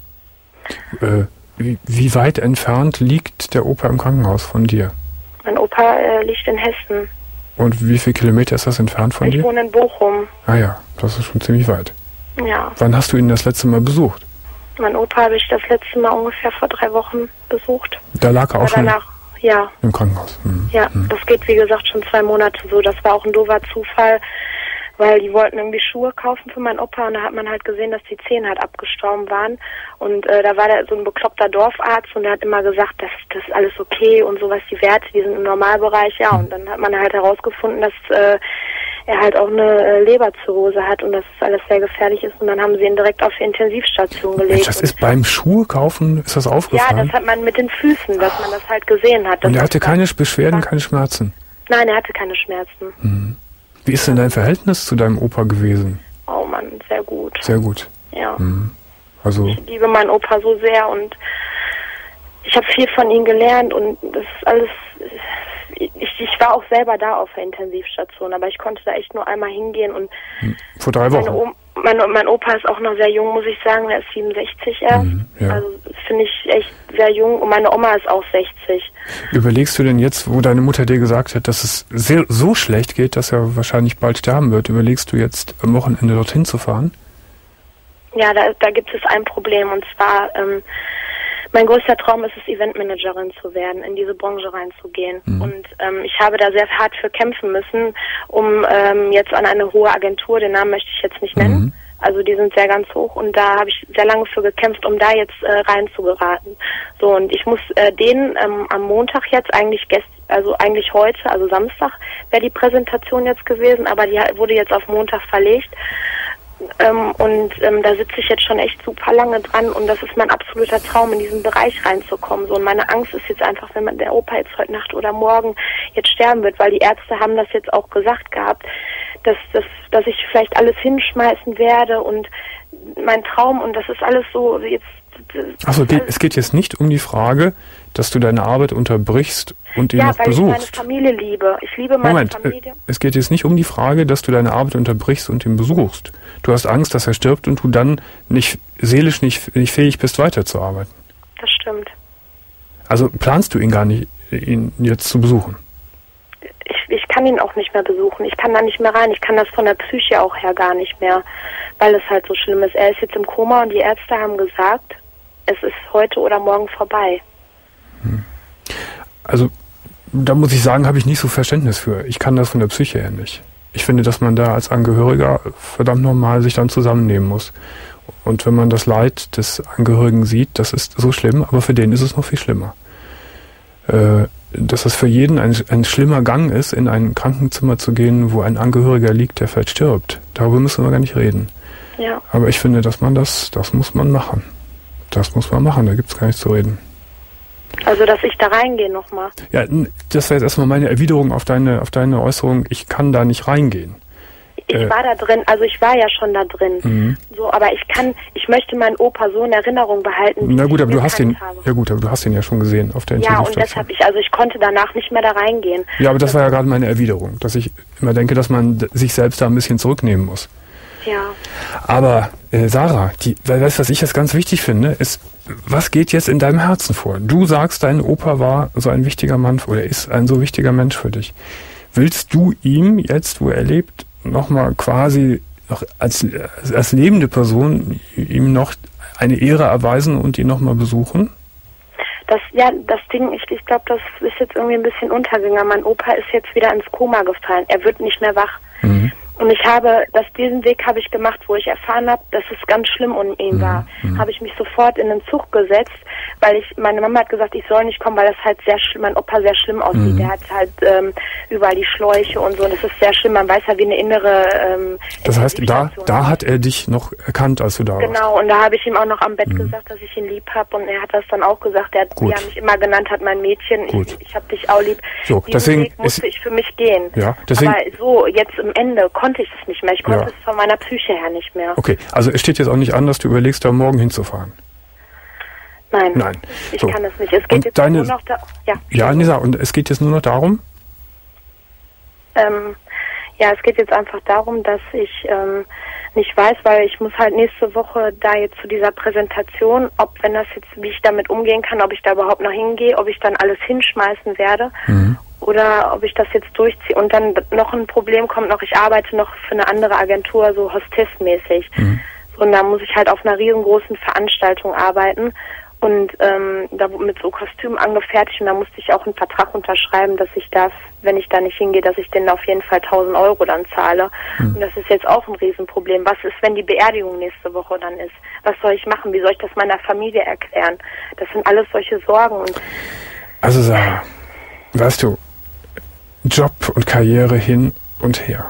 Äh, wie, wie weit entfernt liegt der Opa im Krankenhaus von dir? Mein Opa äh, liegt in Hessen. Und wie viele Kilometer ist das entfernt von ich dir? Ich wohne in Bochum. Ah ja, das ist schon ziemlich weit. Ja. Wann hast du ihn das letzte Mal besucht? Mein Opa habe ich das letzte Mal ungefähr vor drei Wochen besucht. Da lag er auch schon danach, ja. im Krankenhaus? Mhm. Ja, mhm. Das geht wie gesagt schon zwei Monate so. Das war auch ein doofer Zufall, weil die wollten irgendwie Schuhe kaufen für meinen Opa und da hat man halt gesehen, dass die Zehen halt abgestorben waren. Und äh, da war da so ein bekloppter Dorfarzt und der hat immer gesagt, das, das ist alles okay und sowas, die Werte, die sind im Normalbereich. Ja, mhm. Und dann hat man halt herausgefunden, dass äh, er halt auch eine äh, Leberzirrhose hat und dass das alles sehr gefährlich ist. Und dann haben sie ihn direkt auf die Intensivstation gelegt. Mensch, das ist beim Schuhe kaufen, ist das aufgefallen? Ja, das hat man mit den Füßen, dass man das halt gesehen hat. Und er hatte keine Beschwerden, keine Schmerzen? Nein, er hatte keine Schmerzen. Mhm. Wie ist denn dein Verhältnis zu deinem Opa gewesen? Oh Mann, sehr gut. Sehr gut. Ja. Mhm. Also ich liebe meinen Opa so sehr und ich habe viel von ihm gelernt und das ist alles... Ich, ich war auch selber da auf der Intensivstation, aber ich konnte da echt nur einmal hingehen und vor drei Wochen. Meine, mein, mein Opa ist auch noch sehr jung, muss ich sagen, er ist siebenundsechzig erst. Mhm, ja. Also finde ich echt sehr jung und meine Oma ist auch sechzig. Überlegst du denn jetzt, wo deine Mutter dir gesagt hat, dass es sehr, so schlecht geht, dass er wahrscheinlich bald sterben wird, überlegst du jetzt am Wochenende dorthin zu fahren? Ja, da, da gibt es ein Problem und zwar ähm, mein größter Traum ist es, Eventmanagerin zu werden, in diese Branche reinzugehen. Mhm. Und ähm, ich habe da sehr hart für kämpfen müssen, um ähm, jetzt an eine hohe Agentur, den Namen möchte ich jetzt nicht nennen, mhm. also die sind sehr ganz hoch und da habe ich sehr lange für gekämpft, um da jetzt äh, reinzugeraten. So, und ich muss äh, denen ähm, am Montag jetzt, eigentlich gest also eigentlich heute, also Samstag wäre die Präsentation jetzt gewesen, aber die wurde jetzt auf Montag verlegt. Ähm, und ähm, da sitze ich jetzt schon echt super lange dran und das ist mein absoluter Traum, in diesen Bereich reinzukommen. So, und meine Angst ist jetzt einfach, wenn man der Opa jetzt heute Nacht oder morgen jetzt sterben wird, weil die Ärzte haben das jetzt auch gesagt gehabt, dass, dass, dass ich vielleicht alles hinschmeißen werde und mein Traum und das ist alles so jetzt. Achso, es geht jetzt nicht um die Frage, dass du deine Arbeit unterbrichst und ihn ja, noch besuchst. Ja, weil ich meine Familie liebe. Ich liebe meine Moment, Familie. Es geht jetzt nicht um die Frage, dass du deine Arbeit unterbrichst und ihn besuchst. Du hast Angst, dass er stirbt und du dann nicht seelisch nicht, nicht fähig bist, weiterzuarbeiten. Das stimmt. Also planst du ihn gar nicht, ihn jetzt zu besuchen? Ich, ich kann ihn auch nicht mehr besuchen. Ich kann da nicht mehr rein. Ich kann das von der Psyche auch her gar nicht mehr, weil es halt so schlimm ist. Er ist jetzt im Koma und die Ärzte haben gesagt, es ist heute oder morgen vorbei. Also, da muss ich sagen, habe ich nicht so Verständnis für. Ich kann das von der Psyche her nicht. Ich finde, dass man da als Angehöriger verdammt nochmal sich dann zusammennehmen muss. Und wenn man das Leid des Angehörigen sieht, das ist so schlimm, aber für den ist es noch viel schlimmer. Äh, dass es für jeden ein, ein schlimmer Gang ist, in ein Krankenzimmer zu gehen, wo ein Angehöriger liegt, der vielleicht stirbt. Darüber müssen wir gar nicht reden. Ja. Aber ich finde, dass man das, das muss man machen. Das muss man machen, da gibt es gar nichts zu reden. Also, dass ich da reingehe nochmal. Ja, das wäre jetzt erstmal meine Erwiderung auf deine, auf deine Äußerung, ich kann da nicht reingehen. Ich äh, war da drin, also ich war ja schon da drin. Mhm. So, aber ich kann, ich möchte meinen Opa so in Erinnerung behalten, wie Na gut, ich aber ihn du hast ihn, habe. ja gut, aber du hast ihn ja schon gesehen auf der Ja, und Intensivstation. deshalb, ich, also ich konnte danach nicht mehr da reingehen. Ja, aber das war ja gerade meine Erwiderung, dass ich immer denke, dass man d- sich selbst da ein bisschen zurücknehmen muss. Ja. Aber äh, Sarah, die, weißt du, was ich jetzt ganz wichtig finde, ist, was geht jetzt in deinem Herzen vor? Du sagst, dein Opa war so ein wichtiger Mann oder ist ein so wichtiger Mensch für dich. Willst du ihm jetzt, wo er lebt, nochmal quasi noch als, als lebende Person ihm noch eine Ehre erweisen und ihn nochmal besuchen? Das, ja, das Ding, ich, ich glaube, das ist jetzt irgendwie ein bisschen untergegangen. Mein Opa ist jetzt wieder ins Koma gefallen. Er wird nicht mehr wach. Mhm. Und ich habe, das, diesen Weg habe ich gemacht, wo ich erfahren habe, dass es ganz schlimm um ihn war. Mhm. Habe ich mich sofort in den Zug gesetzt, weil ich, meine Mama hat gesagt, ich soll nicht kommen, weil das halt sehr schlimm, mein Opa sehr schlimm aussieht. Mhm. Der hat halt ähm, überall die Schläuche und so. Und das ist sehr schlimm. Man weiß ja, wie eine innere ähm, Das heißt, da, da hat er dich noch erkannt, als du da warst. Genau, und da habe ich ihm auch noch am Bett mhm. gesagt, dass ich ihn lieb habe. Und er hat das dann auch gesagt. Er hat, wie er mich immer genannt hat, mein Mädchen, Gut. ich, ich habe dich auch lieb. So, Diesen deswegen Weg musste ist, ich für mich gehen. Ja, deswegen, aber so, jetzt im Ende konnte ich es nicht mehr. Ich konnte Ja. es von meiner Psyche her nicht mehr. Okay, also es steht jetzt auch nicht an, dass du überlegst, da morgen hinzufahren. Nein, Nein. ich So. kann es nicht. Es geht Und jetzt deine- nur noch da. Ja, Ja, Nisa, und es geht jetzt nur noch darum? ähm, ja, es geht jetzt einfach darum, dass ich ähm, nicht weiß, weil ich muss halt nächste Woche da jetzt zu dieser Präsentation, ob, wenn das jetzt, wie ich damit umgehen kann, ob ich da überhaupt noch hingehe, ob ich dann alles hinschmeißen werde. Mhm. Oder ob ich das jetzt durchziehe. Und dann noch ein Problem kommt noch, ich arbeite noch für eine andere Agentur, so hostessmäßig. Mhm. Und da muss ich halt auf einer riesengroßen Veranstaltung arbeiten und ähm, da mit so Kostümen angefertigt. Und da musste ich auch einen Vertrag unterschreiben, dass ich darf, wenn ich da nicht hingehe, dass ich denen auf jeden Fall tausend Euro dann zahle. Mhm. Und das ist jetzt auch ein Riesenproblem. Was ist, wenn die Beerdigung nächste Woche dann ist? Was soll ich machen? Wie soll ich das meiner Familie erklären? Das sind alles solche Sorgen. Und Also Sarah, weißt du, Job und Karriere hin und her.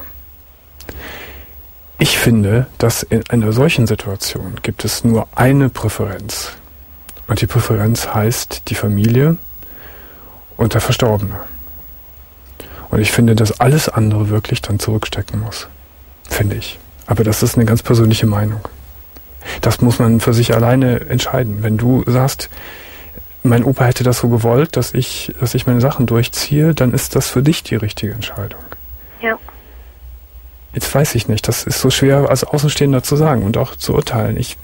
Ich finde, dass in einer solchen Situation gibt es nur eine Präferenz. Und die Präferenz heißt die Familie und der Verstorbene. Und ich finde, dass alles andere wirklich dann zurückstecken muss. Finde ich. Aber das ist eine ganz persönliche Meinung. Das muss man für sich alleine entscheiden. Wenn du sagst, mein Opa hätte das so gewollt, dass ich, dass ich meine Sachen durchziehe, dann ist das für dich die richtige Entscheidung. ja. Jetzt weiß ich nicht, das ist so schwer als Außenstehender zu sagen und auch zu urteilen. Ich,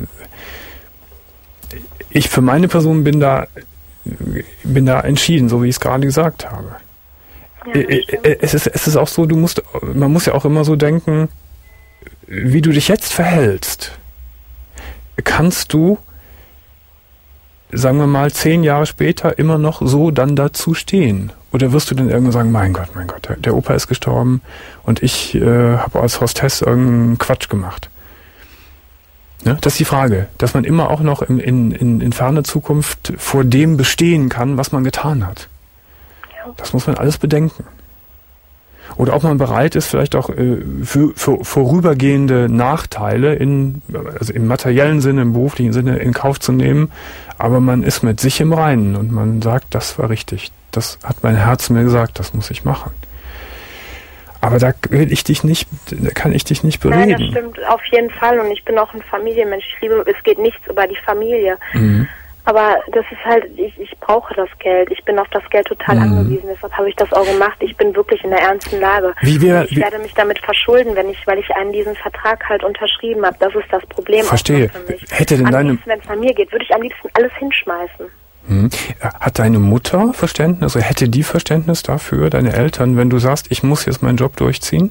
ich für meine Person bin da, bin da entschieden, so wie ich es gerade gesagt habe. Ja, es ist, es ist auch so, du musst, man muss ja auch immer so denken, wie du dich jetzt verhältst, kannst du, sagen wir mal, zehn Jahre später immer noch so dann dazu stehen? Oder wirst du dann irgendwann sagen, mein Gott, mein Gott, der, der Opa ist gestorben und ich äh, habe als Hostess irgendeinen Quatsch gemacht? Ne? Das ist die Frage, dass man immer auch noch in, in, in, in ferner Zukunft vor dem bestehen kann, was man getan hat. Ja. Das muss man alles bedenken. Oder ob man bereit ist, vielleicht auch äh, für, für vorübergehende Nachteile in, also im materiellen Sinne, im beruflichen Sinne in Kauf zu nehmen. Aber man ist mit sich im Reinen und man sagt, das war richtig. Das hat mein Herz mir gesagt, das muss ich machen. Aber da will ich dich nicht, da kann ich dich nicht bereden. Nein, das stimmt auf jeden Fall. Und ich bin auch ein Familienmensch. Ich liebe, es geht nichts über die Familie. Mhm. Aber das ist halt, ich, ich brauche das Geld. Ich bin auf das Geld total mhm. angewiesen. Deshalb habe ich das auch gemacht. Ich bin wirklich in der ernsten Lage. Wie wir, ich wie, werde mich damit verschulden, wenn ich, weil ich einen diesen Vertrag halt unterschrieben habe. Das ist das Problem. Verstehe. Auch für mich. Hätte denn deine, wenn es an mir geht, würde ich am liebsten alles hinschmeißen. Mhm. Hat deine Mutter Verständnis, also hätte die Verständnis dafür, deine Eltern, wenn du sagst, ich muss jetzt meinen Job durchziehen?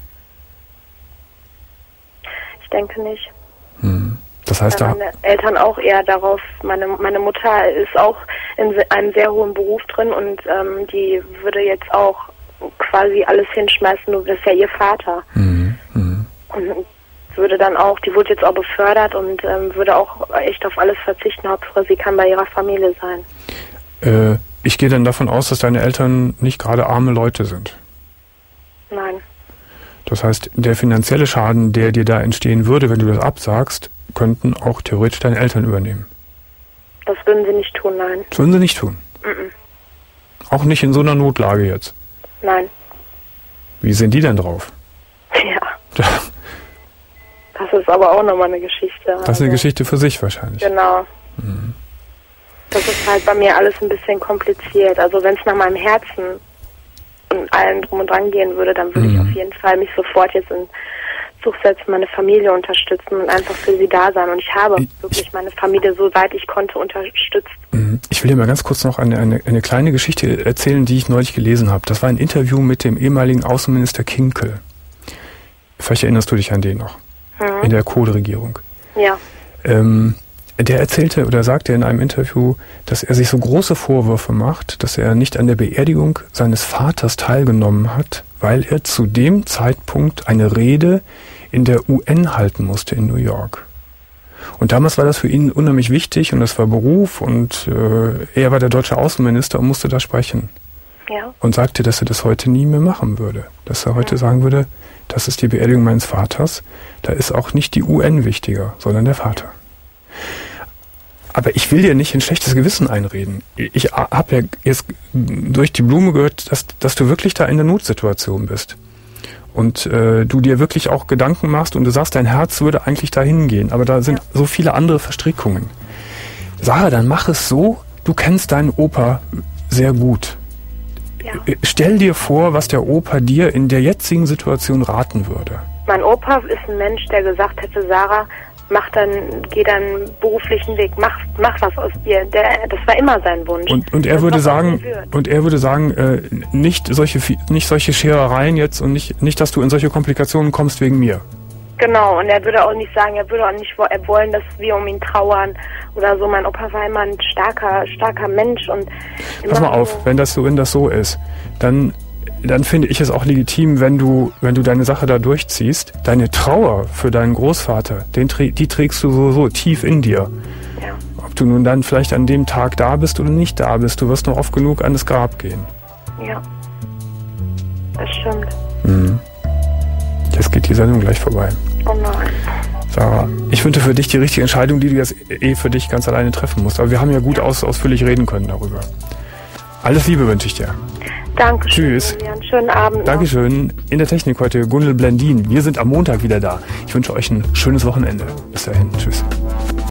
Ich denke nicht. Mhm. Das heißt, da meine Eltern auch eher darauf, meine meine Mutter ist auch in einem sehr hohen Beruf drin und ähm, die würde jetzt auch quasi alles hinschmeißen, nur das ist ja ihr Vater. Mhm. Mhm. Und würde dann auch, die wurde jetzt auch befördert und ähm, würde auch echt auf alles verzichten, Hauptsache sie kann bei ihrer Familie sein. Äh, ich gehe dann davon aus, dass deine Eltern nicht gerade arme Leute sind. Nein. Das heißt, der finanzielle Schaden, der dir da entstehen würde, wenn du das absagst, könnten auch theoretisch deine Eltern übernehmen. Das würden sie nicht tun, nein. Das würden sie nicht tun? Mm-mm. Auch nicht in so einer Notlage jetzt? Nein. Wie sind die denn drauf? Ja. Das ist aber auch nochmal eine Geschichte. Das ist also, eine Geschichte für sich wahrscheinlich. Genau. Mhm. Das ist halt bei mir alles ein bisschen kompliziert. Also wenn es nach meinem Herzen und allem drum und dran gehen würde, dann würde mhm. ich auf jeden Fall mich sofort jetzt in Zug setzen, meine Familie unterstützen und einfach für sie da sein. Und ich habe ich, wirklich meine Familie, soweit ich konnte, unterstütst. Ich will dir mal ganz kurz noch eine, eine, eine kleine Geschichte erzählen, die ich neulich gelesen habe. Das war ein Interview mit dem ehemaligen Außenminister Kinkel. Vielleicht erinnerst du dich an den noch. Mhm. In der Kohl-Regierung. Ja. Ähm, der erzählte oder sagte in einem Interview, dass er sich so große Vorwürfe macht, dass er nicht an der Beerdigung seines Vaters teilgenommen hat, weil er zu dem Zeitpunkt eine Rede in der U N halten musste in New York. Und damals war das für ihn unheimlich wichtig und das war Beruf und äh, er war der deutsche Außenminister und musste da sprechen. Ja. Und sagte, dass er das heute nie mehr machen würde. Dass er heute ja. sagen würde, das ist die Beerdigung meines Vaters, da ist auch nicht die U N wichtiger, sondern der Vater. Aber ich will dir nicht ein schlechtes Gewissen einreden. Ich habe ja jetzt durch die Blume gehört, dass, dass du wirklich da in der Notsituation bist. Und äh, du dir wirklich auch Gedanken machst und du sagst, dein Herz würde eigentlich dahin gehen. Aber da sind ja. so viele andere Verstrickungen. Sarah, dann mach es so, du kennst deinen Opa sehr gut. Ja. Stell dir vor, was der Opa dir in der jetzigen Situation raten würde. Mein Opa ist ein Mensch, der gesagt hätte, Sarah, mach dann, geh deinen beruflichen Weg, mach, mach was aus dir. Der, das war immer sein Wunsch. Und, und er das würde sagen, und er würde sagen, äh, nicht solche, nicht solche Scherereien jetzt und nicht, nicht, dass du in solche Komplikationen kommst wegen mir. Genau, und er würde auch nicht sagen, er würde auch nicht wollen, dass wir um ihn trauern oder so. Mein Opa war immer ein starker, starker Mensch und pass mal auf, wenn das so, wenn das so ist, dann dann finde ich es auch legitim, wenn du, wenn du deine Sache da durchziehst, deine Trauer für deinen Großvater, den, die trägst du so, so tief in dir. Ja. Ob du nun dann vielleicht an dem Tag da bist oder nicht da bist, du wirst noch oft genug an das Grab gehen. Ja, das stimmt. Mhm. Jetzt geht die Sendung gleich vorbei. Oh nein. Sarah, ich wünsche für dich die richtige Entscheidung, die du jetzt eh für dich ganz alleine treffen musst. Aber wir haben ja gut aus, ausführlich reden können darüber. Alles Liebe wünsche ich dir. Danke. Tschüss. Julian. Schönen Abend. Dankeschön. In der Technik heute Gundel Blendin. Wir sind am Montag wieder da. Ich wünsche euch ein schönes Wochenende. Bis dahin. Tschüss.